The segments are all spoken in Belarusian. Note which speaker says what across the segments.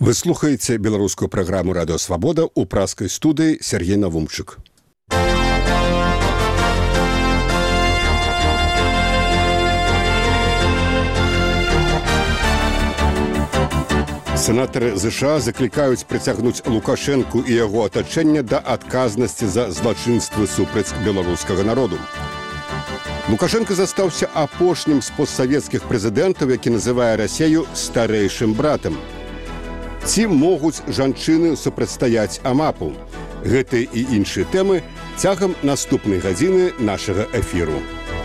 Speaker 1: Вы слухаеце беларускую праграму «Радыё Свабода» ў праскай студыі Сергей Навумчык. Сенатары ЗША заклікаюць прыцягнуць Лукашэнку і яго атачэнне да адказнасці за злачынствы супраць беларускага народу. Лукашенко застаўся апошнім з постсавецкіх прэзідэнтаў, які называе Расею старэйшым братам. Ці могуць жанчыны супрацьстаяць АМАПу? Гэтыя і іншыя тэмы цягам наступнай гадзіны нашага эфіру.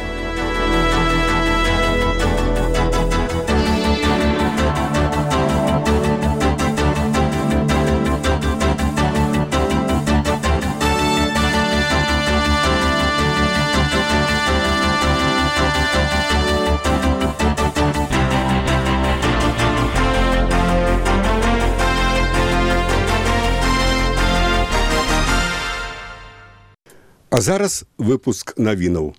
Speaker 1: А зараз выпуск навінаў.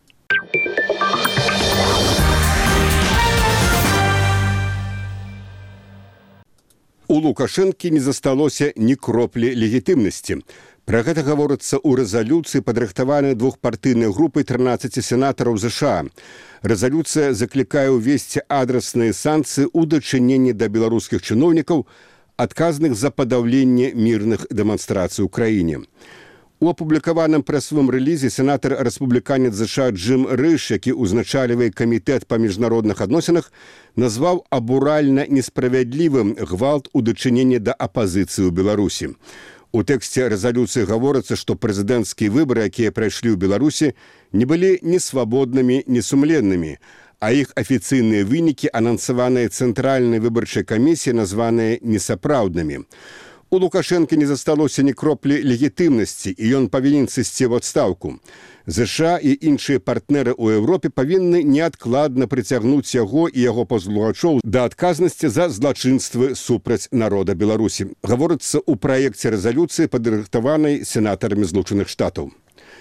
Speaker 1: У Лукашэнкі не засталося ні кроплі легітымнасці. Пра гэта гаворыцца ў рэзалюцыі, падрыхтаванай двухпартыйнай групай 13 сенатараў ЗША. Рэзалюцыя заклікае ўвесці адрасныя санкцыі ў дачыненні да беларускіх чыноўнікаў, адказных за падаўленне мірных дэманстрацый у краіне. У апублікаваным прэсавым рэлізе сенатар рэспубліканец ЗША Джим Рыш, які ўзначальвае камітэт па міжнародных адносінах, назваў абуральна несправядлівым гвалт у дачыненні да апазіцыі ў Беларусі. У тэксце рэзалюцыі гаворыцца, што прэзідэнцкія выбары, якія прайшлі ў Беларусі, не былі ні свабоднымі, ні сумленнымі, а іх афіцыйныя вынікі, анансаваныя Цэнтральнай выбарчай камісіяй, названыя несапраўднымі. У Лукашэнкі не засталося ні кроплі легітымнасці, і ён павінен сысці ў адстаўку. ЗША і іншыя партнеры ў Еўропе павінны неадкладна прыцягнуць яго і яго пазлугачоў да адказнасці за злачынствы супраць народа Беларусі. Гаворыцца ў праекце рэзалюцыі, падрыхтаванай сенатарамі Злучаных Штатаў.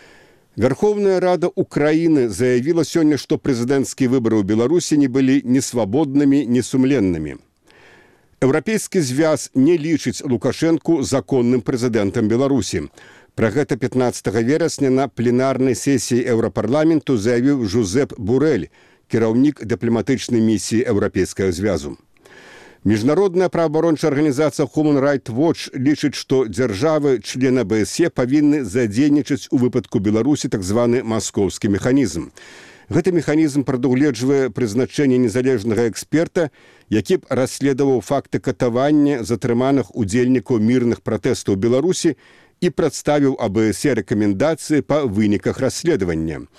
Speaker 1: Верховная Рада Украіны заявіла сёння, што прэзідэнцкія выбары ў Беларусі не былі ні свабоднымі, ні сумленнымі. Еўрапейскі звяз не лічыць Лукашэнку законным прэзідэнтам Беларусі. Пра гэта 15 верасня на пленарнай сесіі Еўрапарламенту заявіў Жозеп Бурэль, кіраўнік дыпламатычнай місіі Еўрапейскага звязу. Міжнародная праабарончая арганізацыя Human Rights Watch лічыць, што дзяржавы-члены АБСЕ павінны задзейнічаць у выпадку Беларусі так званы маскоўскі механізм. Гэты механізм прадугледжвае прызначэнне незалежнага эксперта, які б расследаваў факты катавання затрыманых удзельнікаў мірных пратэстаў у Беларусі і прадставіў АБСЕ рэкамендацыі па выніках расследавання.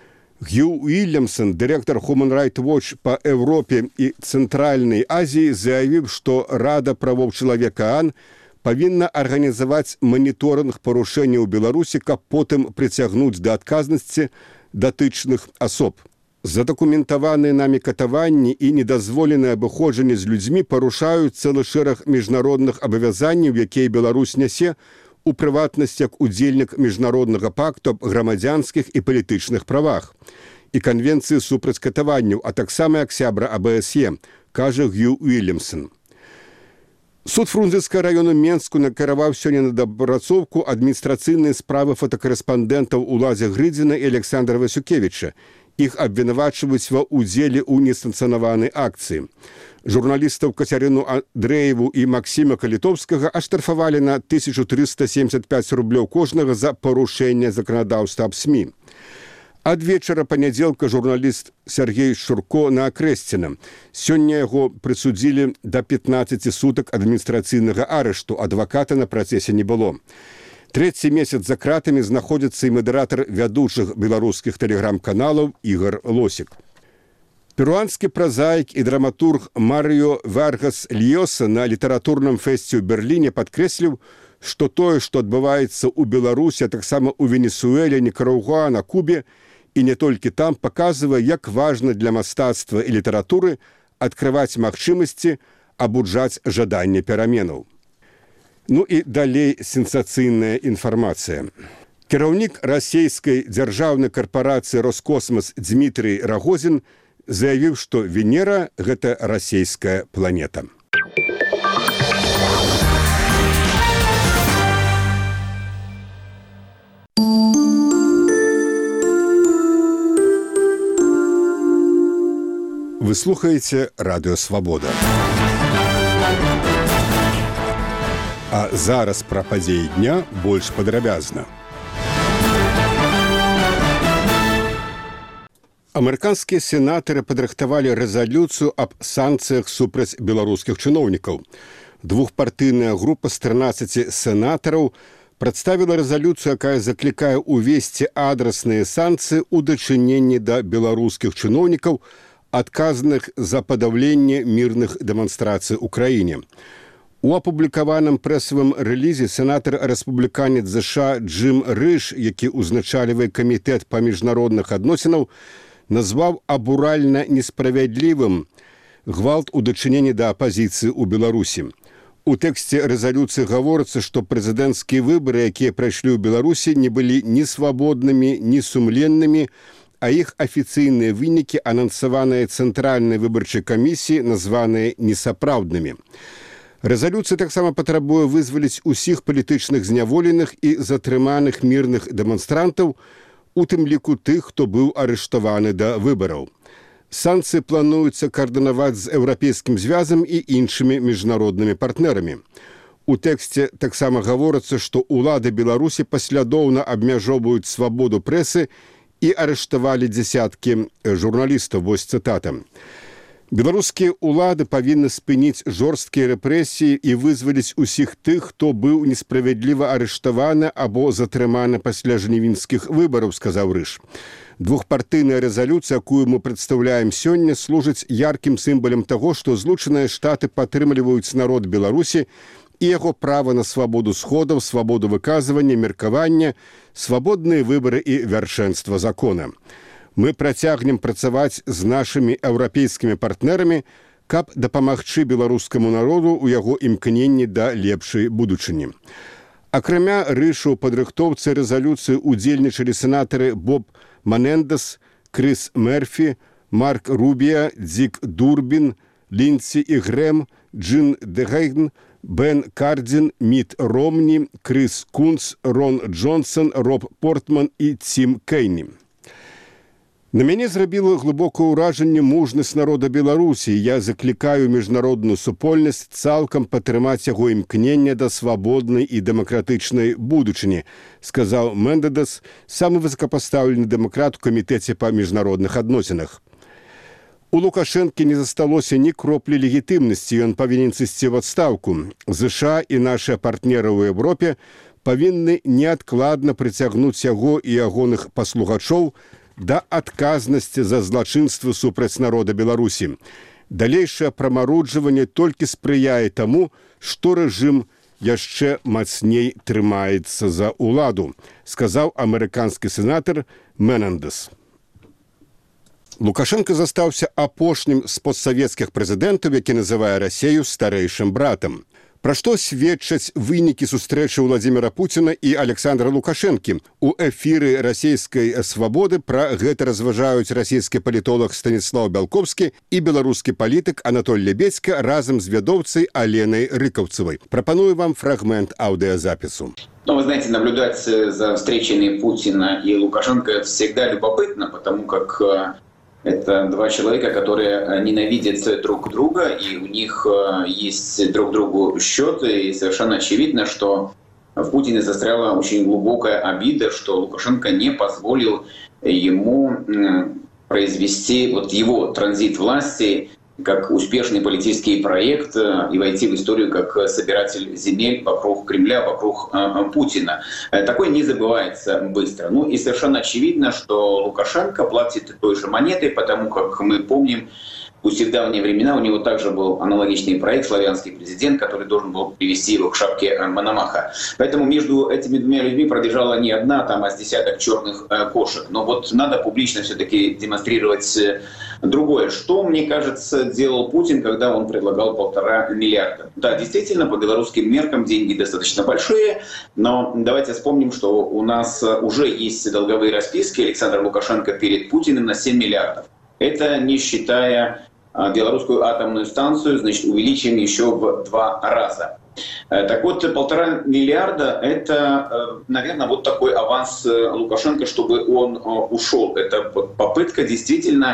Speaker 1: Хью Уильямсон, дырэктар Human Rights Watch па Еўропе і Цэнтральнай Азіі, заявіў, што Рада правоў чалавека ААН павінна арганізаваць маніторынг парушэнняў у Беларусі, каб потым прыцягнуць да адказнасці датычных асоб. Задакументаваныя намі катаванні і недазволенае абыходжанне з людзьмі парушаюць цэлы шэраг міжнародных абавязанняў, якія Беларусь нясе, у прыватнасці як удзельнік міжнароднага пакту аб грамадзянскіх і палітычных правах і канвенцыі супраць катаванняў, а таксама як сябра АБСЕ, кажа Хью Уильямсон. Суд Фрунзенскага раёну Менску накіраваў сёння на дапрацоўку адміністрацыйныя справы фотакарэспандэнтаў Уладзя Грыдзіна і Александра Васюкевіча. Іх абвінавачваюць ва ўдзеле ў несанкцыянаванай акцыі. Журналістаў Кацярыну Андрэеву і Максіма Калітоўскага аштрафавалі на 1375 рублёў кожнага за парушэнне заканадаўства аб СМІ. Ад вечара панядзелка журналіст Сергей Шурко на Акрэсціна. Сёння яго прысудзілі да 15 сутак адміністрацыйнага арышту, адваката на працэсе не было. Трэці месяц за кратамі знаходзіцца і мадэратар вядучых беларускіх тэлеграм-каналаў Ігор Лосік. Перуанскі празаік і драматург Марыё Варгас Льоса на літаратурным фэсце ў Берліне падкрэсліў, што тое, што адбываецца ў Беларусі, а таксама ў Венесуэле, Нікарагуа, на Кубе, і не толькі там, паказвае, як важна для мастацтва і літаратуры адкрываць магчымасці, абуджаць жаданне пераменаў. Ну і далей сенсацыйная інфармацыя. Кіраўнік расійскай дзяржаўнай карпорацыі «Роскосмас» Дмітрий Рагозін заявіў, што Венера – гэта расійская планета. Вы слухаеце радыё Свабода. А зараз пра падзеі дня больш падрабязна. Амерыканскія сенатары падрыхтавалі рэзалюцыю аб санкцыях супраць беларускіх чыноўнікаў. Двухпартыйная група з 13 сенатараў прадставіла рэзалюцыю, якая заклікае ўвесці адрасныя санкцыі ў дачыненні да беларускіх чыноўнікаў, адказаных за падаўленне мірных дэманстрацый у краіне. У апублікаваным прэсавым рэлізе сенатар-рэспубліканец ЗША Джим Риш, які ўзначальвае камітэт па міжнародных адносінаў, назваў абуральна несправядлівым гвалт у дачыненні да апазіцыі ў Беларусі. У тэксце рэзалюцыі гаворыцца, што прэзідэнцкія выбары, якія прайшлі ў Беларусі, не былі ні свабоднымі, ні сумленнымі, а іх афіцыйныя вынікі, анансаваныя Цэнтральнай выбарчай камісіі, названыя несапраўднымі. Рэзалюцыя таксама патрабуе вызваліць усіх палітычных зняволеных і затрыманых мірных дэманстрантаў, у тым ліку тых, хто быў арыштаваны да выбараў. Санкцыі плануецца каардынаваць з Еўрапейскім звязам і іншымі міжнароднымі партнерамі. У тэксце таксама гаворыцца, што ўлады Беларусі паслядоўна абмяжоўваюць свабоду прэсы і арыштавалі дзесяткі журналістаў. Вось цытата. Беларускія ўлады павінны спыніць жорсткія рэпрэсіі і вызваліць усіх тых, хто быў несправядліва арыштаваны або затрыманы пасля жнівеньскіх выбараў, сказаў Рыш. Двухпартыйная рэзалюцыя, якую мы прадстаўляем сёння, служыць яркім сімвалам таго, што Злучаныя Штаты падтрымліваюць народ Беларусі і яго права на свабоду сходаў, свабоду выказвання, меркавання, свабодныя выбары і вяршэнства закона. Мы працягнем працаваць з нашымі еўрапейскімі партнерамі, каб дапамагчы беларускаму народу ў яго імкненні да лепшай будучыні. Акрамя Рышу ў падрыхтоўцы рэзалюцыі удзельнічалі сенатары Боб Менендес, Крис Мерфі, Марк Рубія, Дзік Дурбін, Лінсі і Грэм, Джин Дегейн, Бен Кардзін, Міт Ромні, Крис Кунц, Рон Джонсон, Роб Портман і Цім Кейні. На мяне зрабіла глыбокае ўражанне мужнасць народа Беларусі. Я заклікаю міжнародную супольнасць цалкам падтрымаць яго імкнення да свабоднай і дэмакратычнай будучыні, сказаў Мендедес, самы высокапастаўлены дэмакрат у камітэце па міжнародных адносінах. У Лукашэнкі не засталося ні кроплі легітымнасці, ён павінен сысці ў адстаўку. ЗША і нашыя партнеры ў Еўропе павінны неадкладна прыцягнуць яго і ягоных паслугачоў да адказнасці за злачынствы супраць народа Беларусі. Далейшае прамароджванне толькі спрыяе таму, што рэжым яшчэ мацней трымаецца за ўладу, сказаў амерыканскі сенатар Менендес. Лукашенко застаўся апошнім з постсавецкіх прэзідэнтаў, які называе Расею старэйшым братам. Пра што сведчаць вынікі сустрэчы Владзіміра Пуціна і Александра Лукашэнкі. У эфіры расійскай свабоды пра гэта разважаюць расійскі палітолог Станіслаў Бялковскі і беларускі палітык Анатоль Лебедзька разам з вядоўцай Аленай Рыкаўцавай. Прапаную вам фрагмент аудиозапису.
Speaker 2: Вы знаете, наблюдать за встречами Путина и Лукашенко всегда любопытно, потому как это два человека, которые ненавидят друг друга, и у них есть друг другу счеты, и совершенно очевидно, что в Путине застряла очень глубокая обида, что Лукашенко не позволил ему произвести его транзит власти как успешный политический проект и войти в историю как собиратель земель вокруг Кремля, вокруг Путина. Такое не забывается быстро. И совершенно очевидно, что Лукашенко платит той же монетой, потому как мы помним, пусть и в давние времена у него также был аналогичный проект «Славянский президент», который должен был привести его к шапке Мономаха. Поэтому между этими двумя людьми пробежала не одна, а с десяток черных кошек. Но надо публично все-таки демонстрировать другое. Что, мне кажется, делал Путин, когда он предлагал 1,5 миллиарда? Да, действительно, по белорусским меркам деньги достаточно большие, но давайте вспомним, что у нас уже есть долговые расписки Александра Лукашенко перед Путиным на 7 миллиардов. Это не считая белорусскую атомную станцию, значит, увеличим еще в 2 раза. Так вот, 1,5 миллиарда – это, наверное, такой аванс Лукашенко, чтобы он ушел. Это попытка действительно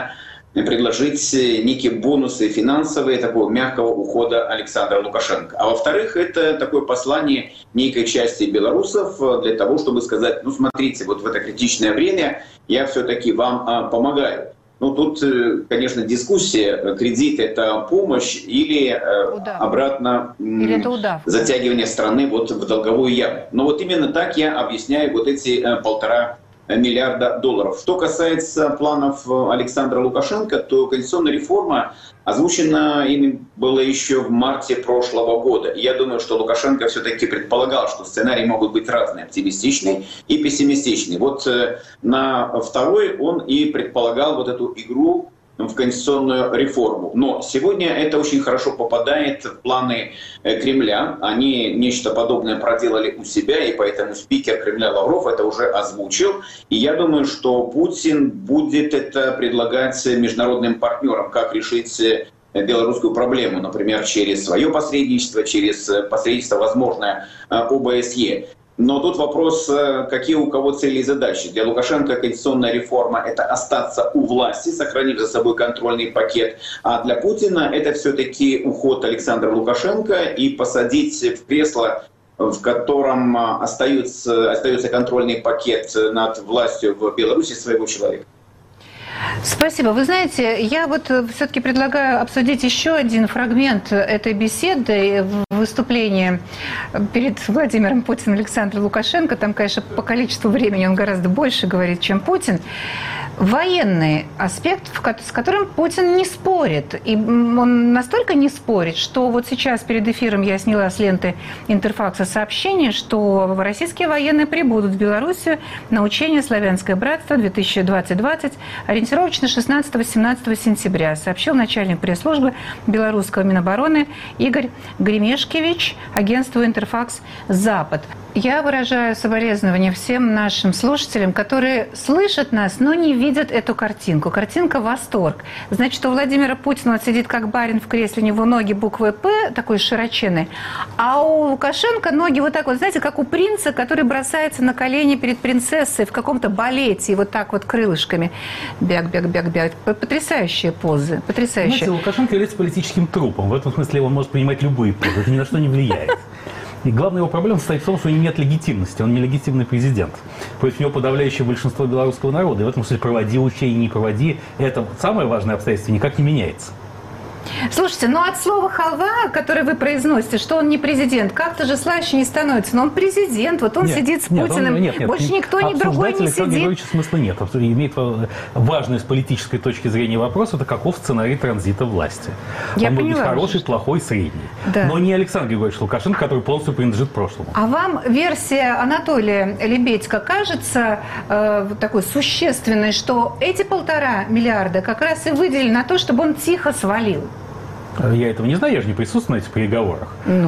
Speaker 2: предложить некие бонусы финансовые такого мягкого ухода Александра Лукашенко. А во-вторых, это такое послание некой части белорусов для того, чтобы сказать, ну смотрите, вот в это критичное время я все-таки вам помогаю. Ну тут, конечно, дискуссия, кредит — это помощь или обратно
Speaker 3: или это удав,
Speaker 2: затягивание страны вот в долговую яму. Но вот именно так я объясняю вот эти $1,5 миллиарда долларов. Что касается планов Александра Лукашенко, то конституционная реформа озвучена ими было еще в марте прошлого года. И я думаю, что Лукашенко все-таки предполагал, что сценарии могут быть разные, оптимистичные и пессимистичные. Вот на второй он и предполагал вот эту игру в конституционную реформу. Но сегодня это очень хорошо попадает в планы Кремля. Они нечто подобное проделали у себя, и поэтому спикер Кремля Лавров это уже озвучил. И я думаю, что Путин будет это предлагать международным партнерам, как решить белорусскую проблему, например, через свое посредничество, через посредничество, возможное, ОБСЕ. Но тут вопрос, какие у кого цели и задачи. Для Лукашенко конституционная реформа — это остаться у власти, сохранив за собой контрольный пакет. А для Путина это все-таки уход Александра Лукашенко и посадить в кресло, в котором остается контрольный пакет над властью в Беларуси, своего человека.
Speaker 3: Спасибо. Вы знаете, я вот все-таки предлагаю обсудить еще один фрагмент этой беседы, выступления перед Владимиром Путиным Александра Лукашенко. Там, конечно, по количеству времени он гораздо больше говорит, чем Путин. Военный аспект, с которым Путин не спорит. И он настолько не спорит, что вот сейчас перед эфиром я сняла с ленты Интерфакса сообщение, что российские военные прибудут в Белоруссию на учение «Славянское братство» 2020, ориентировочно 16-17 сентября, сообщил начальник пресс-службы белорусского Минобороны Игорь Гремешкевич агентству Интерфакс «Запад». Я выражаю соболезнования всем нашим слушателям, которые слышат нас, но не видят эту картинку. Картинка — восторг. Значит, у Владимира Путина он сидит как барин в кресле, у него ноги буквой «П», такой широченной, а у Лукашенко ноги вот так вот, знаете, как у принца, который бросается на колени перед принцессой в каком-то балете, и вот так вот крылышками. Бяг. Потрясающие позы, потрясающие.
Speaker 4: Знаете, Лукашенко является политическим трупом. В этом смысле он может принимать любые позы. Это ни на что не влияет. И главная его проблема состоит в том, что у него нет легитимности. Он нелегитимный президент. Против него подавляющее большинство белорусского народа. И в этом смысле проводи учения, не проводи. Это самое важное обстоятельство никак не меняется.
Speaker 3: Слушайте, ну от слова «халва», которое вы произносите, что он не президент, как-то же слаще не становится. Но он президент, вот он сидит с Путиным, больше никто, ни другой не сидит.
Speaker 4: Александра смысла нет. Имеет важную с политической точки зрения вопрос, это каков сценарий транзита власти. Он может быть хороший, плохой, средний. Да. Но не Александр Григорьевич Лукашенко, который полностью принадлежит прошлому.
Speaker 3: А вам версия Анатолия Лебедько кажется такой существенной, что эти 1,5 миллиарда как раз и выделили на то, чтобы он тихо свалил?
Speaker 4: Я этого не знаю, я же не присутствую на этих переговорах.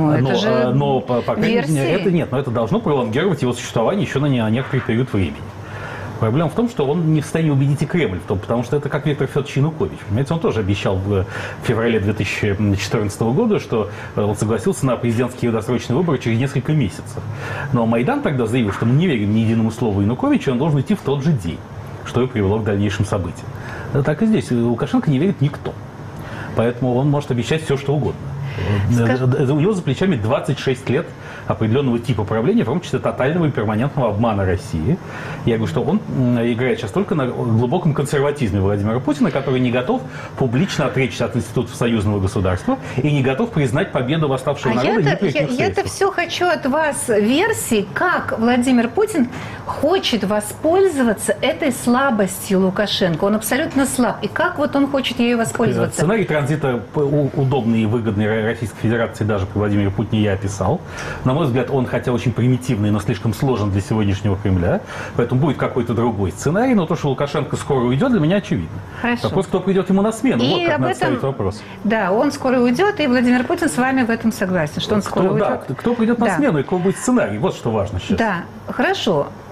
Speaker 3: Но
Speaker 4: по крайней мере, это нет. Но это должно пролонгировать его существование еще на некоторый период времени. Проблема в том, что он не в состоянии убедить и Кремль в том, потому что это как Виктор Федорович Янукович. Понимаете, он тоже обещал в феврале 2014 года, что он согласился на президентские досрочные выборы через несколько месяцев. Но Майдан тогда заявил, что мы не верим ни единому слову Януковича, он должен идти в тот же день, что и привело к дальнейшим событиям. Так и здесь. Лукашенко не верит никто. Поэтому он может обещать все, что угодно. У него за плечами 26 лет определенного типа правления, в том числе тотального и перманентного обмана России. Я говорю, что он играет сейчас только на глубоком консерватизме Владимира Путина, который не готов публично отречься от институтов союзного государства и не готов признать победу восставшего народа.
Speaker 3: Я-то все хочу от вас версии, как Владимир Путин хочет воспользоваться этой слабостью Лукашенко. Он абсолютно слаб. И как вот он хочет ею воспользоваться?
Speaker 4: Сценарий транзита удобный и выгодный Российской Федерации даже при Владимире Путине я описал. На мой взгляд, он хотя очень примитивный, но слишком сложен для сегодняшнего Кремля. Поэтому будет какой-то другой сценарий. Но то, что Лукашенко скоро уйдет, для меня очевидно.
Speaker 3: Хорошо.
Speaker 4: Вопрос, кто придет ему на смену. Вот как надо ставить вопрос.
Speaker 3: Да, он скоро уйдет, и Владимир Путин с вами в этом согласен, что он скоро уйдет.
Speaker 4: Да, кто придет на смену и какой будет сценарий. Вот что важно сейчас.
Speaker 3: Да, хорошо.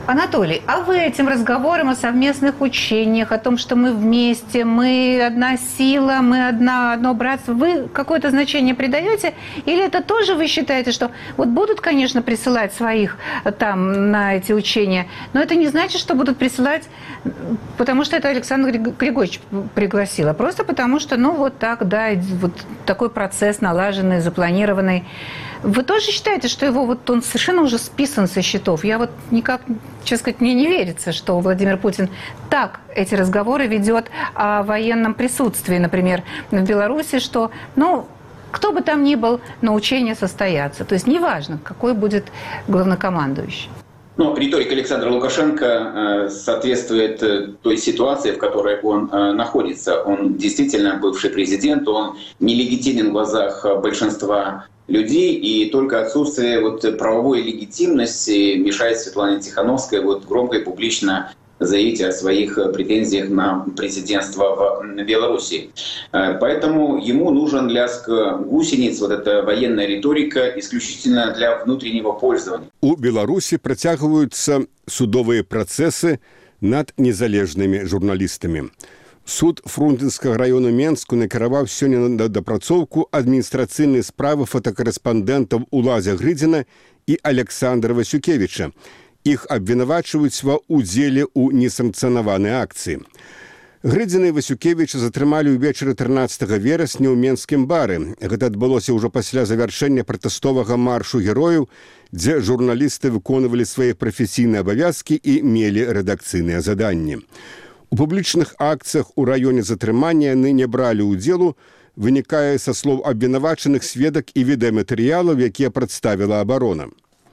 Speaker 3: Анатолий, а вы этим разговором о совместных учениях, о том, что мы вместе, мы одна сила, мы одно братство, вы какое-то значение придаете? Или это тоже вы считаете, что вот будут, конечно, присылать своих там на эти учения, но это не значит, что будут присылать, потому что это Александр Григорьевич пригласил, а просто потому что, ну, вот так, да, вот такой процесс налаженный, запланированный. Вы тоже считаете, что его вот он совершенно уже списан со счетов? Я вот никак, честно сказать, мне не верится, что Владимир Путин так эти разговоры ведет о военном присутствии, например, в Беларуси, что, ну, кто бы там ни был, но учения состоятся. То есть неважно, какой будет главнокомандующий.
Speaker 2: Но риторика Александра Лукашенко соответствует той ситуации, в которой он находится. Он действительно бывший президент, он нелегитимен в глазах большинства людей, и только отсутствие вот правовой легитимности мешает Светлане Тихановской вот громко и публично заявить о своих претензиях на президентство в Беларуси. Поэтому ему нужен лязг гусениц, вот эта военная риторика, исключительно для внутреннего пользования.
Speaker 1: У Беларуси працягваюцца судовыя працэсы над незалежнымі журналістамі. Суд Фрунзенскага району Менску накіраваў сёння на дапрацоўку адміністрацыйнай справы фотакарэспандэнтаў Уладзя Грыдзіна і Александра Васюкевіча. Іх абвінавачваюць ва ўдзеле ў несанкцыянаванай акцыі. Грыдзіна і Васюкевіча затрымалі ўвечары 13 верасня ў менскім бары. Гэта адбылося ўжо пасля завяршэння пратэстовага маршу герояў, дзе журналісты выконвалі свае прафесійныя абавязкі і мелі рэдакцыйныя заданні. У публічных акцыях у раёне затрымання яны не бралі ўдзелу, вынікае са слоў абвінавачаных сведак і відэаматэрыялаў, якія прадставіла абарона.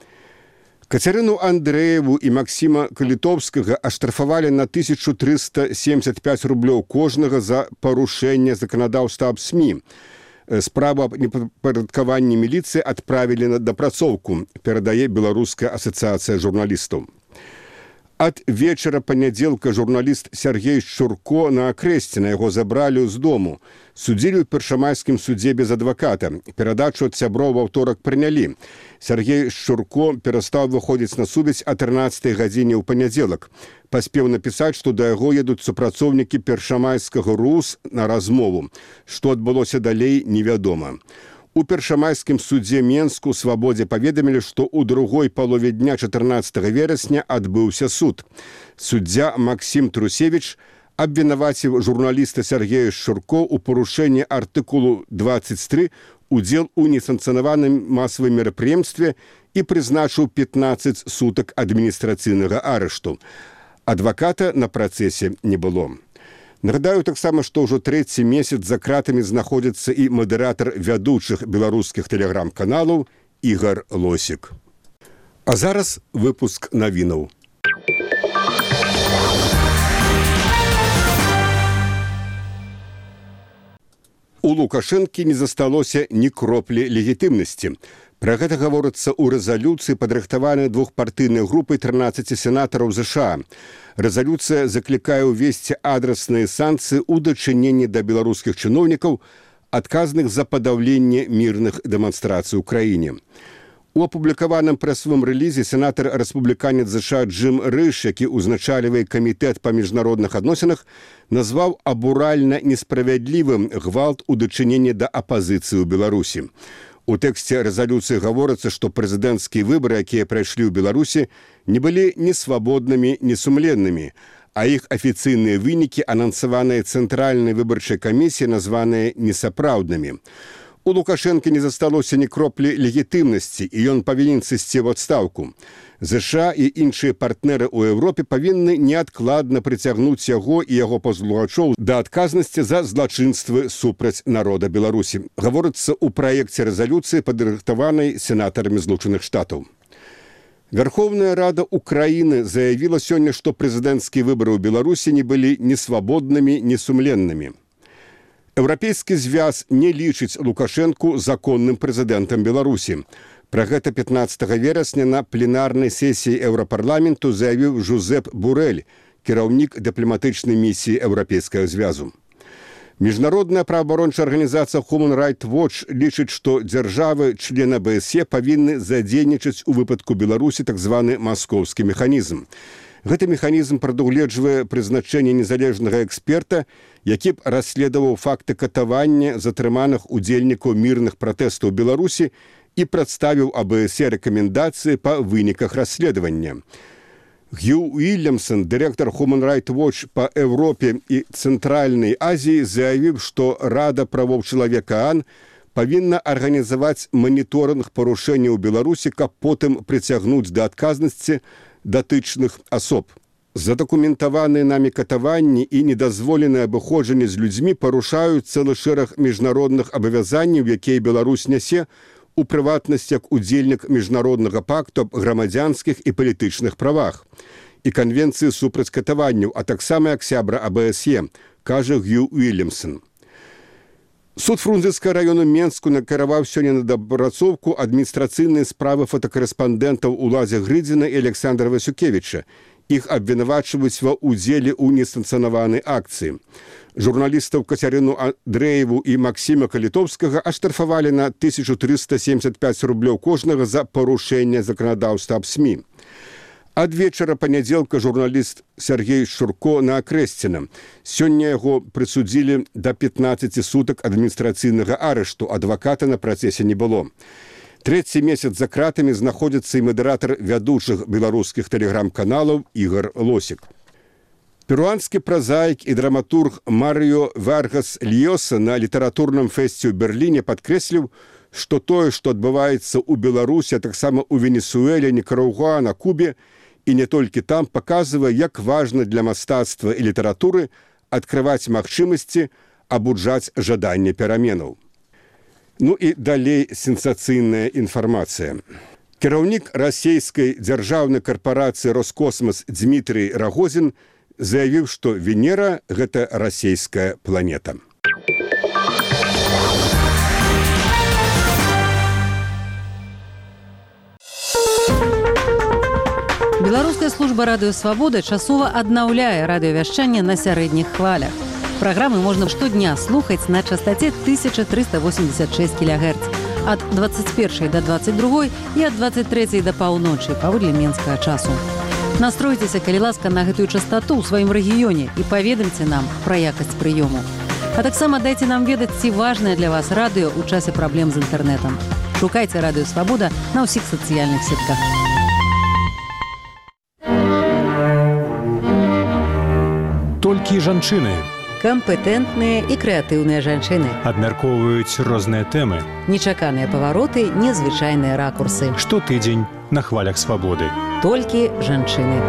Speaker 1: Кацярыну Андрэеву і Максіма Калітоўскага аштрафавалі на 1375 рублёў кожнага за парушэнне заканадаўства аб СМІ. Справу аб непадпарадкаванні міліцыі адправілі на дапрацоўку, перадае Беларуская асацыяцыя журналістаў. Ад вечара панядзелка журналіст Сергей Шчурко на акрэсце, на яго забралі з дому. Судзілі ў першамайскім судзе без адваката. Перадачу ад сяброў ва ўторак прынялі. Сергей Шчурко перастаў выходзіць на сувязь о 13 гадзіне ў панядзелак. Паспеў напісаць, што да яго едуць супрацоўнікі першамайскага РУС на размову. Што адбылося далей, невядома. У першамайскім судзе Менску «Свабодзе» паведамілі, што ў другой палове дня 14 верасня адбыўся суд. Суддзя Максім Трусевіч абвінаваціў журналіста Сергея Шчурко ў парушэнні артыкулу 23 удзел у несанкцыянаваным масавым мерапрыемстве і прызначыў 15 сутак адміністрацыйнага арышту. Адваката на працэсе не было. Нагадаю таксама, што ўжо трэці месяц за кратамі знаходзіцца і мадэратар вядучых беларускіх тэлеграм-каналаў Ігар Лосік. А зараз выпуск навінаў. У Лукашэнкі не засталося ні кроплі легітымнасці. Пра гэта гаворыцца ў рэзалюцыі, падрыхтаванай двухпартыйнай групай 13 сенатараў ЗША. Рэзалюцыя заклікае ўвесці адрасныя санкцыі ў дачыненні да беларускіх чыноўнікаў, адказных за падаўленне мірных дэманстрацый у краіне. У апублікаваным прэсавым рэлізе сенатар-рэспубліканец ЗША Джим Рыш, які ўзначальвае камітэт па міжнародных адносінах, назваў абуральна несправядлівым гвалт у дачыненні да апазіцыі ў Беларусі. У тэксце рэзалюцыі гаворыцца, што прэзідэнцкія выбары, якія прайшлі ў Беларусі, не былі ні свабоднымі, ні сумленнымі, а іх афіцыйныя вынікі, анансаваныя Цэнтральнай выбарчай камісіяй, названыя несапраўднымі. У Лукашэнкі не засталося ні кроплі легітымнасці, і ён павінен сысці ў адстаўку. ЗША і іншыя партнеры ў Еўропе павінны неадкладна прыцягнуць яго і яго пазлугачоў да адказнасці за злачынствы супраць народа Беларусі. Гаворыцца ў праекце рэзалюцыі, падрыхтаванай сенатарамі Злучаных Штатаў. Верховная Рада Украіны заявіла сёння, што прэзідэнцкія выбары ў Беларусі не былі ні свабоднымі, ні сумленнымі. Еўрапейскі звяз не лічыць Лукашэнку законным прэзідэнтам Беларусі. Пра гэта 15 верасня на пленарнай сесіі Еўрапарламенту заявіў Жозеп Бурэль, кіраўнік дыпламатычнай місіі Еўрапейскага звязу. Міжнародная праваабарончая арганізацыя Human Rights Watch лічыць, што дзяржавы-члены АБСЕ павінны задзейнічаць у выпадку Беларусі так званы маскоўскі механізм. Гэты механізм прадугледжвае прызначэнне незалежнага эксперта, які б расследаваў факты катавання затрыманых удзельнікаў мірных пратэстаў Беларусі і прадставіў АБСЕ рэкамендацыі па выніках расследавання. Хью Уильямсон, дырэктар Human Rights Watch па Еўропе і Цэнтральнай Азіі, заявіў, што Рада правоў чалавека ААН павінна арганізаваць маніторынг парушэнняў у Беларусі, каб потым прыцягнуць да адказнасці датычных асоб. Задакументаваныя намі катаванні і недазволенае абыходжанне з людзьмі парушаюць цэлы шэраг міжнародных абавязанняў, якія Беларусь нясе, у прыватнасці як удзельнік міжнароднага пакту аб грамадзянскіх і палітычных правах і канвенцыі супраць катаванняў, а таксама як сябра АБСЕ, кажа Хью Уильямсон. Суд Фрунзенскага району Менску накіраваў сёння на дапрацоўку адміністрацыйныя справы фотакарэспандэнтаў Уладзя Грыдзіна і Александра Васюкевіча. Іх абвінавачваюць ва ўдзеле ў несанкцыянаванай акцыі. Журналістаў Кацярыну Андрэеву і Максіма Калітоўскага аштрафавалі на 1375 рублёў кожнага за парушэнне заканадаўства аб СМІ. Ад вечара панядзелка журналіст Сергей Шурко на Акрэсціна. Сёння яго прысудзілі да 15 сутак адміністрацыйнага арышту, адваката на працэсе не было. Трэці месяц за кратамі знаходзіцца і мадэратар вядучых беларускіх тэлеграм-каналаў Ігар Лосік. Перуанскі празаік і драматург Марыо Варгас Льоса на літаратурным фэсце ў Берліне падкрэсліў, што тое, што адбываецца ў Беларусі, а таксама ў Венесуэле, Нікарагуа, на Кубе, і не толькі там, паказвае, як важна для мастацтва і літаратуры адкрываць магчымасці, абуджаць жаданне пераменаў. Ну і далей сенсацыйная інфармацыя. Кіраўнік расійскай дзяржаўнай карпорацыі «Роскосмас» Дмітрий Рагозін заявіў, што Венера – гэта расійская планета.
Speaker 5: Беларуская служба радыё «Свабода» часова аднаўляе радыёвяшчанне на сярэдніх хвалях. Праграмы можна штодня слухаць на частаце 1386 кГц ад 21 до 22 і ад 23 до паўночы паводле менскага часу. Настройцеся, калі ласка, на гэтую частату ў сваім рэгіёне і паведамце нам пра якасць прыёму. А таксама дайце нам ведаць, ці важнае для вас радыё ў часе праблем з інтэрнэтам. Шукайце радыё «Свабода» на ўсіх сацыяльных сетках.
Speaker 6: Толькі жанчыны.
Speaker 5: Кампетэнтныя і крэатыўныя жанчыны.
Speaker 6: Абмяркоўваюць розныя тэмы.
Speaker 5: Нечаканыя павароты, незвычайныя ракурсы.
Speaker 6: Штотыдзень на хвалях «Свабоды».
Speaker 5: Толькі жанчыны.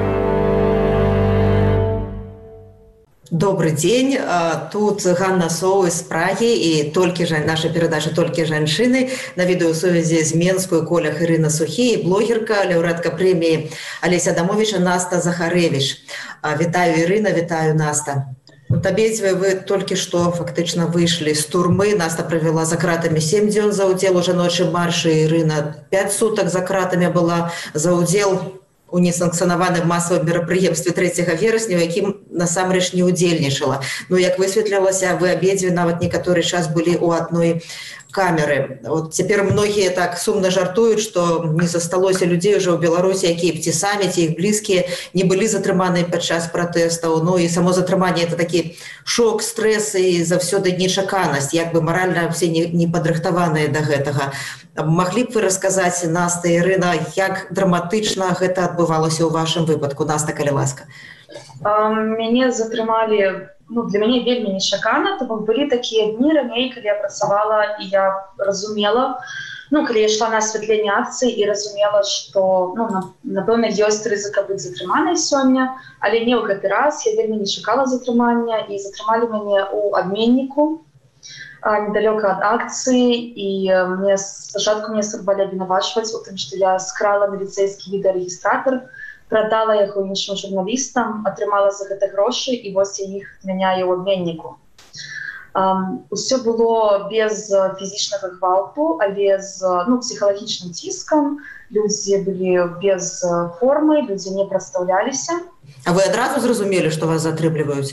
Speaker 7: Добрый день. Тут Ганна Соу из Праги и наша передача «Толькі жанчыны». На відеосувязі з Менскую Колях Ірына Сухі і блогерка, лаўрэатка прэміі Алеся Адамовича Наста Захарэвіч. Вітаю, Ірына, вітаю, Наста. Абедзве вы толькі што фактычна выйшлі з турмы. Наста правяла за кратамі 7 дзён за ўдзел у жаночым маршы. Ірына 5 сутак за кратамі была за ўдзел у несанкцыянаваным масавым мерапрыемстве 3 верасня, у якім насамрэч не ўдзельнічала. Ну, як высветлілася, вы абедзве нават некаторы час былі ў адной камеры. От цяпер многія так сумна жартуюць, што не засталося людзей ужо ў Беларусі, якія б ці самі, ці іх блізкія не былі затрыманыя падчас пратэстаў. Ну і само затрыманне — это такі шок, стрэс і заўсёды нечаканасць, як бы маральна все не падрыхтаваныя да гэтага. Маглі б вы расказаць, Наста і Ірына, як драматычна гэта адбывалася ў вашым выпадку? Наста, калі ласка.
Speaker 8: Мяне затрымалі, для мяне вельмі нечакана, тому былі такія дні раней, калі я працавала і я разумела, калі я ішла на асвятленне акцыі і разумела, што, напэўна, ёсць рызыка быць затрыманай сёння, але не ў гэты раз, я вельмі не чакала затрымання, і затрымалі мяне ў абменніку недалёка ад акцыі, і спачатку мне сталі абвінавачваць у тым, што я скрала міліцэйскі відэарэгістратар, прадала яго іншым журналістам, атрымала за гэта грошы, і вось я іх змяняю ў абменніку. Усё было без фізічнага гвалту, але з псіхалагічным ціскам. Людзі былі без формы, людзі не прадстаўляліся.
Speaker 7: А вы адразу зразумелі, што вас затрымліваюць?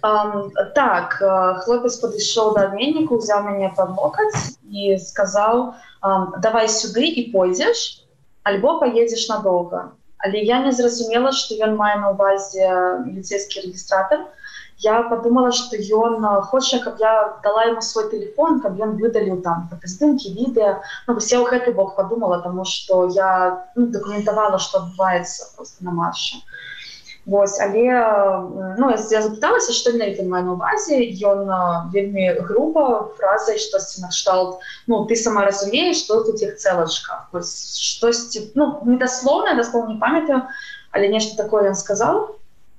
Speaker 8: Так, хлопец падышоў да абменніку, узяў мяне пад локаць і сказаў: давай сюды і пойдзеш, альбо паедзеш надоўга. Але я не зразумела, што ён мае на ўвазе міліцейскі рэгістратар. Я подумала, што ён хоча, каб я дала яму свой телефон, каб ён выдаліў там фотаздымкі, відэа. Ну, вось я ў гэты бок подумала, таму што я дакументавала, што адбываецца проста на марше. Вось, але я запыталася, што менавіта мае на ўвазе. Ён вельмі груба фразай штосьці накшталт: ты сама разумееш, што тут іх цэлачка. Вось штосьці, недаслоўна, я даслоўна не памятаю, але нешта такое ён сказаў.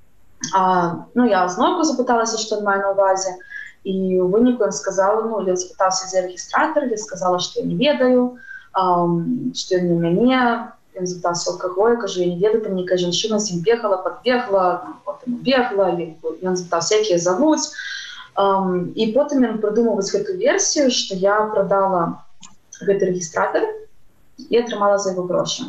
Speaker 8: Я зноўку запыталася, што ён мае на ўвазе, і ў выніку ён сказаў, ён запытаўся, дзе рэгістратар, я сказала, што я не ведаю, што ён не ў мяне. Ён запытаўся, у каго, я кажу, я не ведаю, там нейкая жанчына з ім бегала, падбегла, потым убегла, ён запытаўся, як яе завуць. І потым ён прыдумаў гэту версію, што я прадала гэты рэгістратар і атрымала за яго грошы.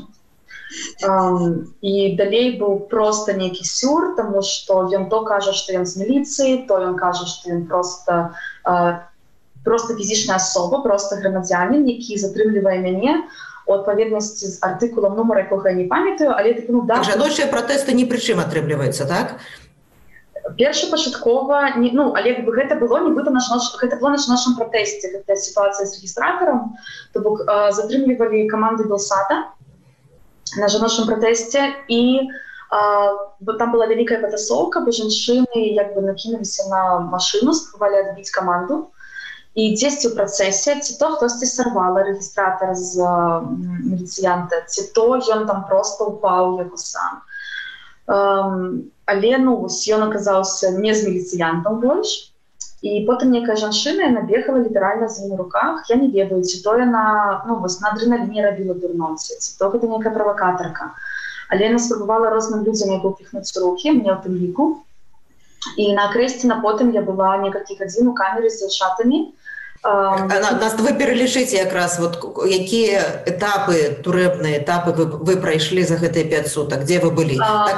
Speaker 8: І далей быў проста нейкі сюр, таму што ён то кажа, што ён з міліцыі, то ён кажа, што ён проста фізічная асоба, проста грамадзянін, які затрымлівае мяне у адпаведнасці з артыкулам, нумар якога я не памятаю, але
Speaker 7: жаночыя пратэсты ні пры чым атрымліваюцца, так?
Speaker 8: Першапачаткова, але гэта было нібыта на нашым пратэсце, гэта сітуацыя з рэгістратарам, то бок затрымлівалі каманды Белсата на жаночым пратэсце, і там была вялікая патасоўка, бо жанчыны накінуліся на машыну, спрабавалі адбіць каманду. І дзесьці ў працэсе, ці то хтосьці сарвала рэгістратар з міліцыянта, ці то ён там проста ўпаў яго сам. Але ён аказаўся не з міліцыянтам больш. І потым нейкая жанчына, яна бегала літаральна з ім у руках. Я не ведаю, ці то яна на адрэналіне рабіла дурноці, ці то гэта нейкая правакатарка. Але яна спрабавала розным людзям яго ўпіхнуць у рукі, мне ў тым ліку. І на Акрэсціна потым я была некалькі гадзін у камеры з дзяўчатамі.
Speaker 7: Вы пералічыце якраз, якія этапы, турэбныя этапы вы прайшлі за гэтыя 5 сутак, дзе вы былі?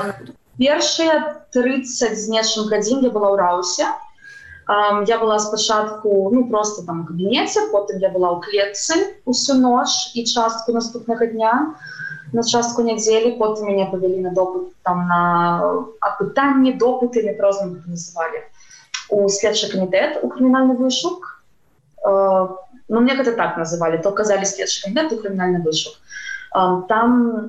Speaker 8: Першыя 30 з нечым гадзін я была ў Раусе. Я была спачатку проста там у кабінеце, потым я была ў клетцы усю ноч і частку наступнага дня, на частку нядзелі, потым мяне павялі на допыт, там на апытанні, допыты, по-рознаму гэта называлі, у следчы камітэт, у крымінальны вышук. Мне гэта так называлі, то казалі следчы камітэт, у крымінальны вышук. Там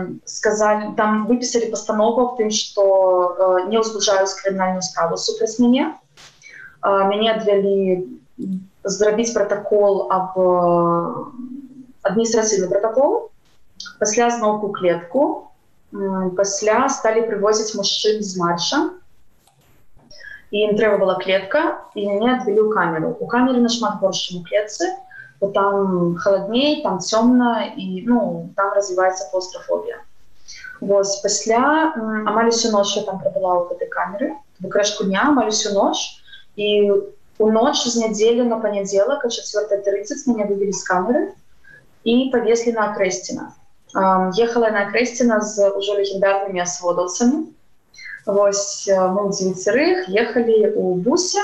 Speaker 8: выпісалі пастанову аб тым, што не ўзбуджаюць крымінальную справу супраць мяне. Мяне адвялі зрабіць пратакол аб адміністрацыйны пратакол, пасля зноўку клетку, пасля сталі прывозіць мужчын з марша, і ім трэба была клетка, і мяне адвялі ў камеру. У камеры нашмат горш, чым у клетцы, бо там халадней, там цёмна, і там развіваецца клаустрафобія. Вось, пасля амаль усю ноч я там прабыла ў гэтай камеры, рэштку дня, амаль усю ноч, і у ноч з нядзелі на панядзелак, а 4:30 мяне вывелі з камеры і павезлі на Акрэсціна. Ехала на Акрэсціна з ужо легендарнымі асводаўцамі. Вось, мы ў 9 ехалі ў бусе.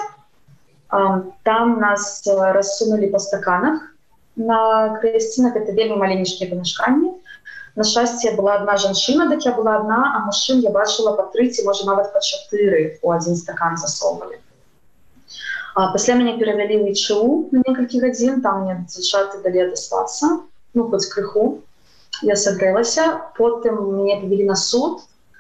Speaker 8: Там нас рассунулі па стаканах на Акрэсціна. Гэта вельмі маленечкія памяшканні. На шчасце, была адна жанчына, дык я была адна, а мужчын я бачыла па 3, ці, можа, нават па 4 у адзін стакан засоўвалі. Пасля мяне перавялі ў ІЧУ на некалькі гадзін, там мне дзяўчаты далі адаспацца, хоць крыху. Я сагрэлася, потым мяне павялі на суд.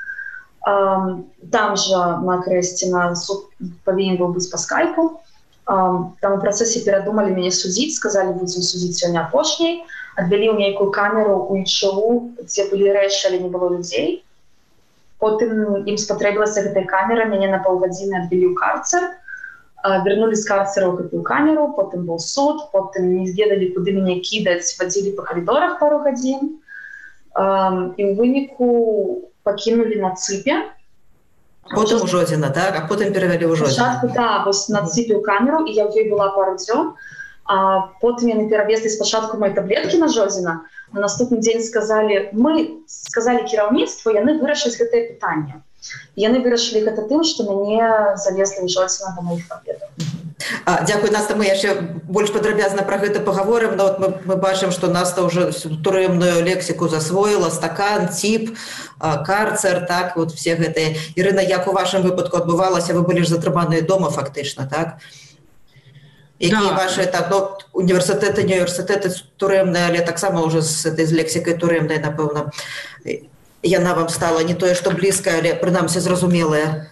Speaker 8: Там жа на Акрэсціна суд павінен быў быць па скайпу. Там у працэсе перадумалі мяне судзіць, сказалі, будзем судзіць сёння апошняй. Адвялі ў нейкую камеру ў ІЧУ, дзе былі рэчы, але не было людзей. Потым ім спатрэбілася гэтая камера, мяне на паўгадзіны адвялі ў карцер. Вярнулі з карцера ў гэтую камеру, потым быў суд, потым не ведалі, куды мяне кідаць, вадзілі па каридорах пару гадзін. І ў выніку пакінулі на цыпе.
Speaker 7: Потым у Жодзіна, так? А потым перавялі ў Жодзіна.
Speaker 8: Спачатку, так, вось на цыпе ў камеру, і я ў ёй была пару дзён. Потым яны перавезлі спачатку мае таблеткі на Жодзіна. На наступны дзень сказалі кіраўніцтву, яны вырашаць гэтае пытанне. яны вырашылі гэта тым, што мяне завезлі ў Жодзіна да маіх пабедаў.
Speaker 7: Дзякуй, Наста, мы яшчэ больш падрабязна пра гэта пагаворым, но мы бачым, што Наста ўжо турэмную лексіку засвоіла, стакан, тип, карцер, так, вот все гэтыя. Ірына, як у вашым выпадку адбывалася, вы былі ж затрыманыя дома фактычна, так? Якія ваши універсітэты, не універсітэты турэмныя, але таксама ўжо з лексікай турэмнай, напэўна, яна вам стала не тое, што блізкая, але прынамсі зразумелая.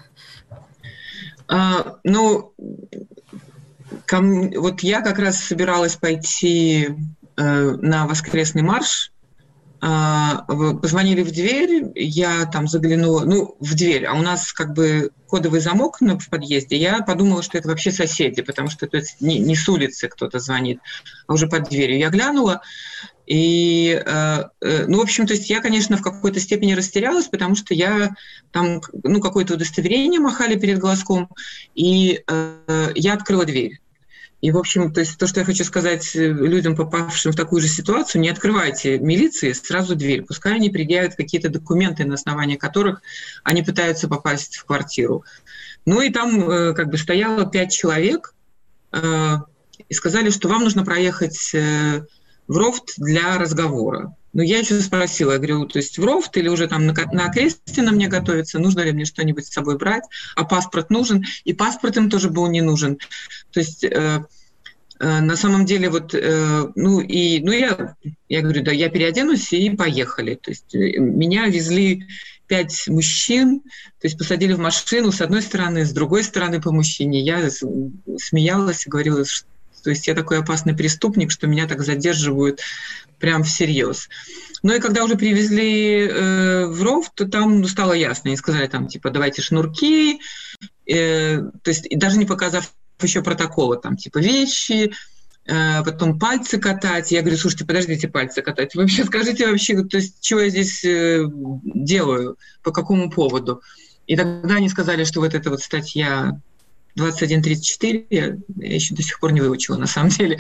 Speaker 9: Вот я как раз собиралась пойти на воскресный марш, позвонили в дверь, я там заглянула, в дверь, а у нас как бы кодовый замок в подъезде, я подумала, что это вообще соседи, потому что то есть не с улицы кто-то звонит, а уже под дверью. Я глянула, и, в общем, то есть я, конечно, в какой-то степени растерялась, потому что я там, какое-то удостоверение махали перед глазком, и я открыла дверь. И, в общем, то есть то, что я хочу сказать людям, попавшим в такую же ситуацию, не открывайте милиции сразу дверь. Пускай они предъявят какие-то документы, на основании которых они пытаются попасть в квартиру. И там как бы стояло 5 человек и сказали, что вам нужно проехать в Ровт для разговора. Я еще спросила, я говорю, то есть в Ровт или уже там на Крестина мне готовиться, нужно ли мне что-нибудь с собой брать, а паспорт нужен, и паспорт им тоже был не нужен. То есть на самом деле я говорю, да, я переоденусь и поехали. То есть меня везли 5 мужчин, то есть посадили в машину с одной стороны, с другой стороны по мужчине. Я смеялась и говорила, что то есть я такой опасный преступник, что меня так задерживают прям всерьез. И когда уже привезли в Ров, то там стало ясно. Они сказали, там, типа, давайте шнурки, то есть даже не показав еще протокола, там, типа, вещи, потом пальцы катать. Я говорю, слушайте, подождите, пальцы катать. Вы вообще скажите вообще, то есть, что я здесь делаю, по какому поводу. И тогда они сказали, что вот эта вот статья 21.34, я еще до сих пор не выучила, на самом деле,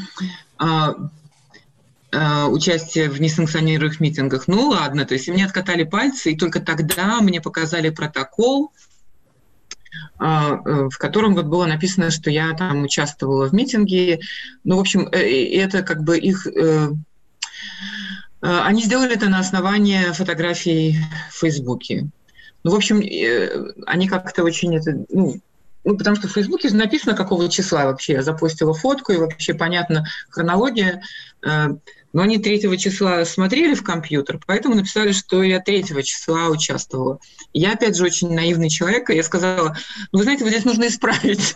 Speaker 9: участие в несанкционированных митингах. Ладно, то есть мне откатали пальцы, и только тогда мне показали протокол, в котором вот было написано, что я там участвовала в митинге. В общем, это как бы их... Они сделали это на основании фотографий в Фейсбуке. В общем, они как-то очень это... потому что в Фейсбуке же написано, какого числа вообще я запостила фотку, и вообще понятна хронология. Но они 3 числа смотрели в компьютер, поэтому написали, что я 3 числа участвовала. И я, опять же, очень наивный человек, и я сказала, вы знаете, вот здесь нужно исправить.